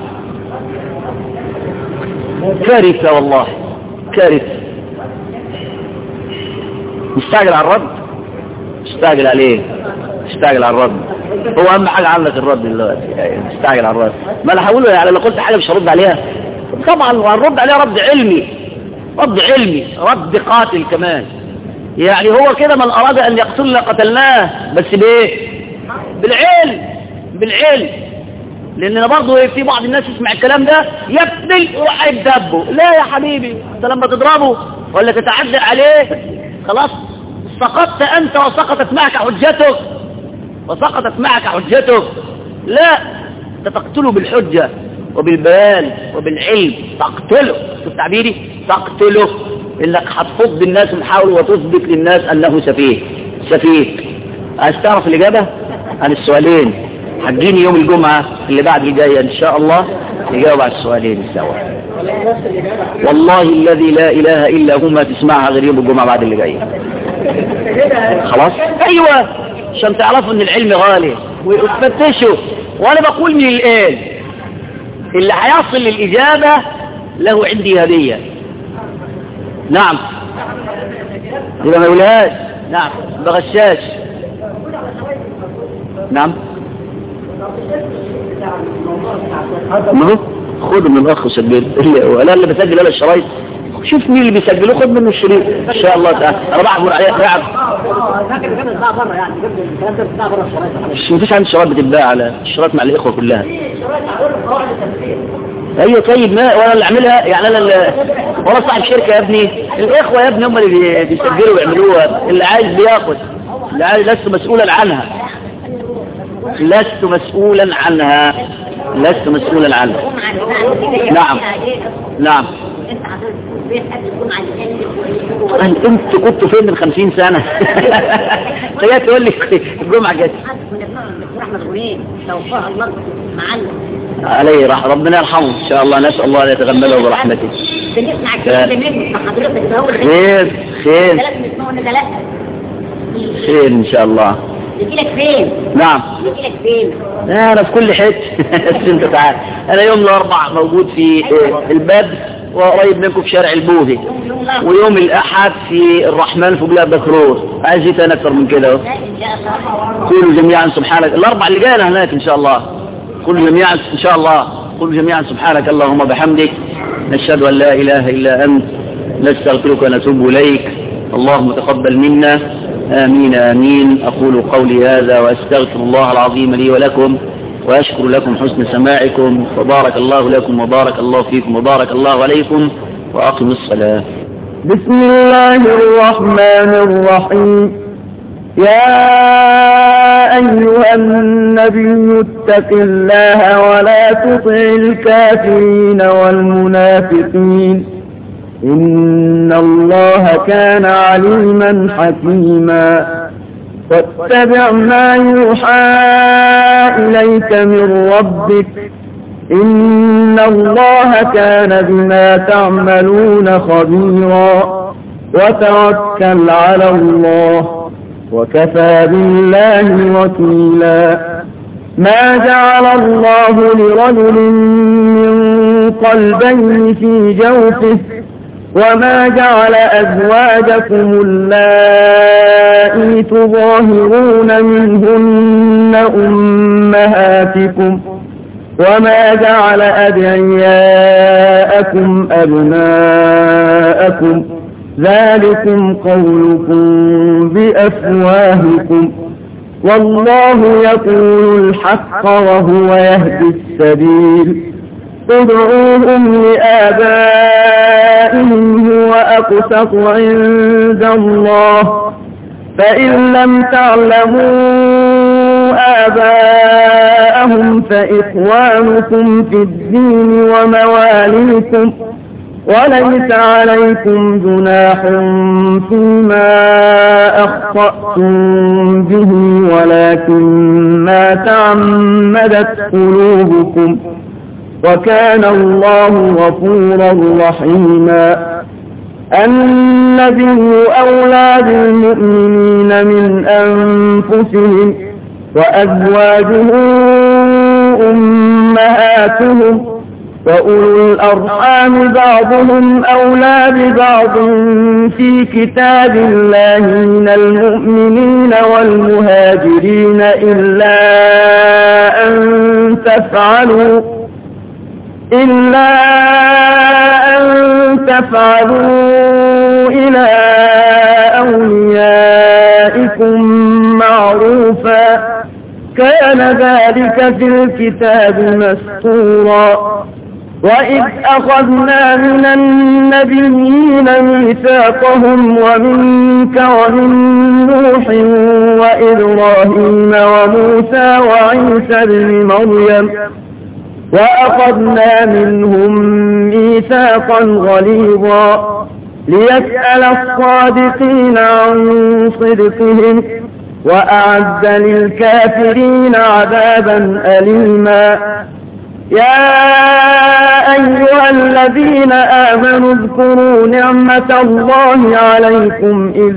Speaker 2: كارثة والله كارثة. مستعجل على الرد، مستعجل عليه، مستعجل على الرد. هو اهم حاجة عندك الرد دلوقتي، مستعجل على الرد. ما انا هقوله يعني لو قلت حاجة مش هرد عليها طبعا، هنرد عليها رد علمي، رد علمي، رد قاتل كمان. يعني هو كده من اراد ان يقتلنا قتلناه، بس بايه؟ بالعلم، بالعلم. لان برضه في بعض الناس يسمع الكلام ده يبدل وراح يدبه. لا يا حبيبي، انت لما تضربه ولا تتعدى عليه خلاص سقطت انت وسقطت معك حجتك، وسقطت معك حجتك. لا، انت تقتله بالحجة وبالبيان وبالعلم، تقتله. شوف تعبيري، تقتله، انك هتفض الناس وتحاول وتثبت للناس انه سفيه. سفيه. عايز تعرف الاجابة عن السؤالين؟ هتجيني يوم الجمعة اللي بعد الجاية ان شاء الله نجاوب على السؤالين سوا. والله الذي لا اله الا هو ما تسمعها غير يوم الجمعة بعد اللي جاية. خلاص؟ ايوه، عشان تعرفوا ان العلم غالي وتفتشوا. وانا بقول من الان اللي هيصل للاجابة له عندي هدية. نعم، يبقى ما يقولهاش. نعم، بغشاش. نعم، ما هو خد من الاخ سجل ولا اللي بسجل ولا الشرايط، شوف مين اللي بيسجله، خد منه الشريط ان شاء الله تعالى. انا بعبر عليه بعب مش مفيش عندي شرايط بتتباع على الشرايط مع الاخوه كلها. ايوه طيب ما وانا اللي اعملها يعني انا اللي وانا صاحب شركه يا ابني. الاخوه يا ابني هم اللي بيسجلوا ويعملوها. اللي عايز بياخد، اللي عايز لست مسؤولا عنها، لست مسؤولا عنها لست مسؤولا عنها. نعم نعم. انت انت كنت فين من خمسين سنة؟ تيجي تقول لي الجمعة جت عليه راح ربنا يرحمه ان شاء الله. نسأل الله ان يتغمده برحمته. خير خير خير ان شاء الله.
Speaker 3: يجيلك فين؟
Speaker 2: نعم
Speaker 3: يجيلك فين؟
Speaker 2: انا في كل حته. بس انت تعال. انا يوم الاربع موجود في الباب وقريب منكم في شارع البوذي، ويوم الاحد في الرحمن في بلاد دكرور. عايز ايه تاني اكتر من كده؟ قولوا جميعا سبحانك. الاربع اللي جاينا هناك ان شاء الله. قولوا جميعا ان شاء الله. قولوا جميعا سبحانك اللهم بحمدك نشهد ان لا اله الا انت نستغفرك ونتوب اليك. اللهم تقبل منا. آمين آمين. أقول قولي هذا وأستغفر الله العظيم لي ولكم، وأشكر لكم حسن سماعكم، وبارك الله لكم وبارك الله فيكم وبارك الله عليكم، وأقم الصلاة.
Speaker 4: بسم الله الرحمن الرحيم. يا أيها النبي اتق الله ولا تطع الكافرين والمنافقين إن الله كان عليما حكيما. واتبع ما يوحى إليك من ربك إن الله كان بما تعملون خبيرا. وتوكل على الله وكفى بالله وكيلا. ما جعل الله لرجل من قلبين في جوفه وما جعل أزواجكم اللائي تظاهرون منهن أمهاتكم وما جعل أدعياءكم أبناءكم ذلكم قولكم بأفواهكم والله يقول الحق وهو يهدي السبيل. ادعوهم لآبائهم هو أقسط عند الله فإن لم تعلموا آباءهم فإخوانكم في الدين ومواليكم وليس عليكم جناح فيما أخطأتم به ولكن ما تعمدت قلوبكم وكان الله غفورا رحيما. النبي أولى بالمؤمنين من أنفسهم وأزواجه أمهاتهم وأولو الأرحام بعضهم أولى ببعض في كتاب الله من المؤمنين والمهاجرين إلا أن تفعلوا إلا أن تفعلوا إلى أوليائكم معروفا كان ذلك في الكتاب مسطورا. وإذ أخذنا من النبيين ميثاقهم ومنك ومن نوح وإبراهيم وموسى وعيسى ابن مريم وأخذنا منهم ميثاقا غليظا ليسأل الصادقين عن صدقهم وأعد للكافرين عذابا أليما. يا أيها الذين آمنوا اذكروا نعمة الله عليكم إذ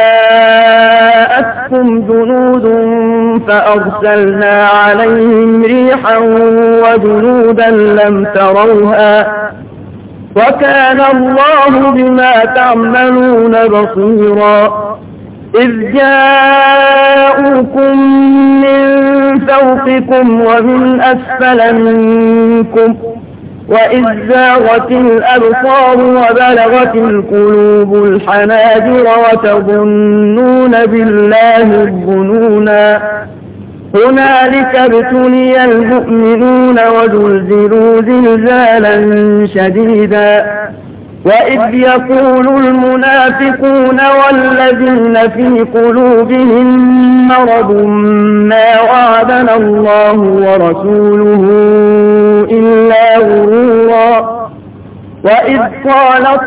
Speaker 4: جاءتكم جنود فأرسلنا عليهم ريحا وجنودا لم تروها وكان الله بما تعملون بصيرا. إذ جاءوكم من فوقكم ومن أسفل منكم وإذ زاغت الأبصار وبلغت القلوب الحناجر وتظنون بالله الظنونا هنالك ابتلي المؤمنون وزلزلوا زلزالا شديدا وإذ يقول المنافقون والذين في قلوبهم مرض ما وعدنا الله ورسوله إلا غرورا وإذ قالت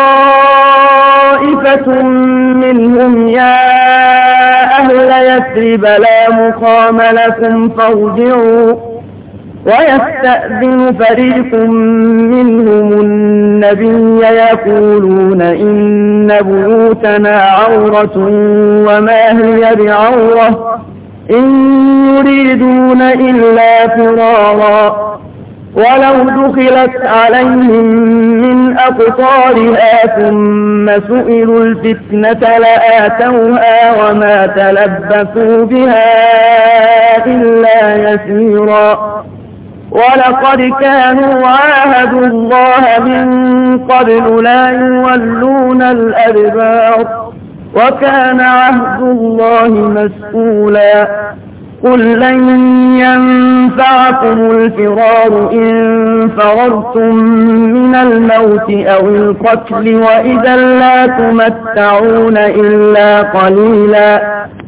Speaker 4: طائفة منهم يا أهل يثرب لا مقام لكم فارجعوا ويستأذن فريق منهم النبي يقولون إن بيوتنا عورة وما هي بعورة إن يريدون إلا فرارا ولو دخلت عليهم من أقطارها ثم سئلوا الفتنة لآتوها وما تلبثوا بها إلا يسيرا ولقد كانوا عاهدوا الله من قبل لا يولون الأدبار وكان عهد الله مسؤولا قل لن ينفعكم الفرار إن فررتم من الموت أو القتل وإذا لا تمتعون إلا قليلا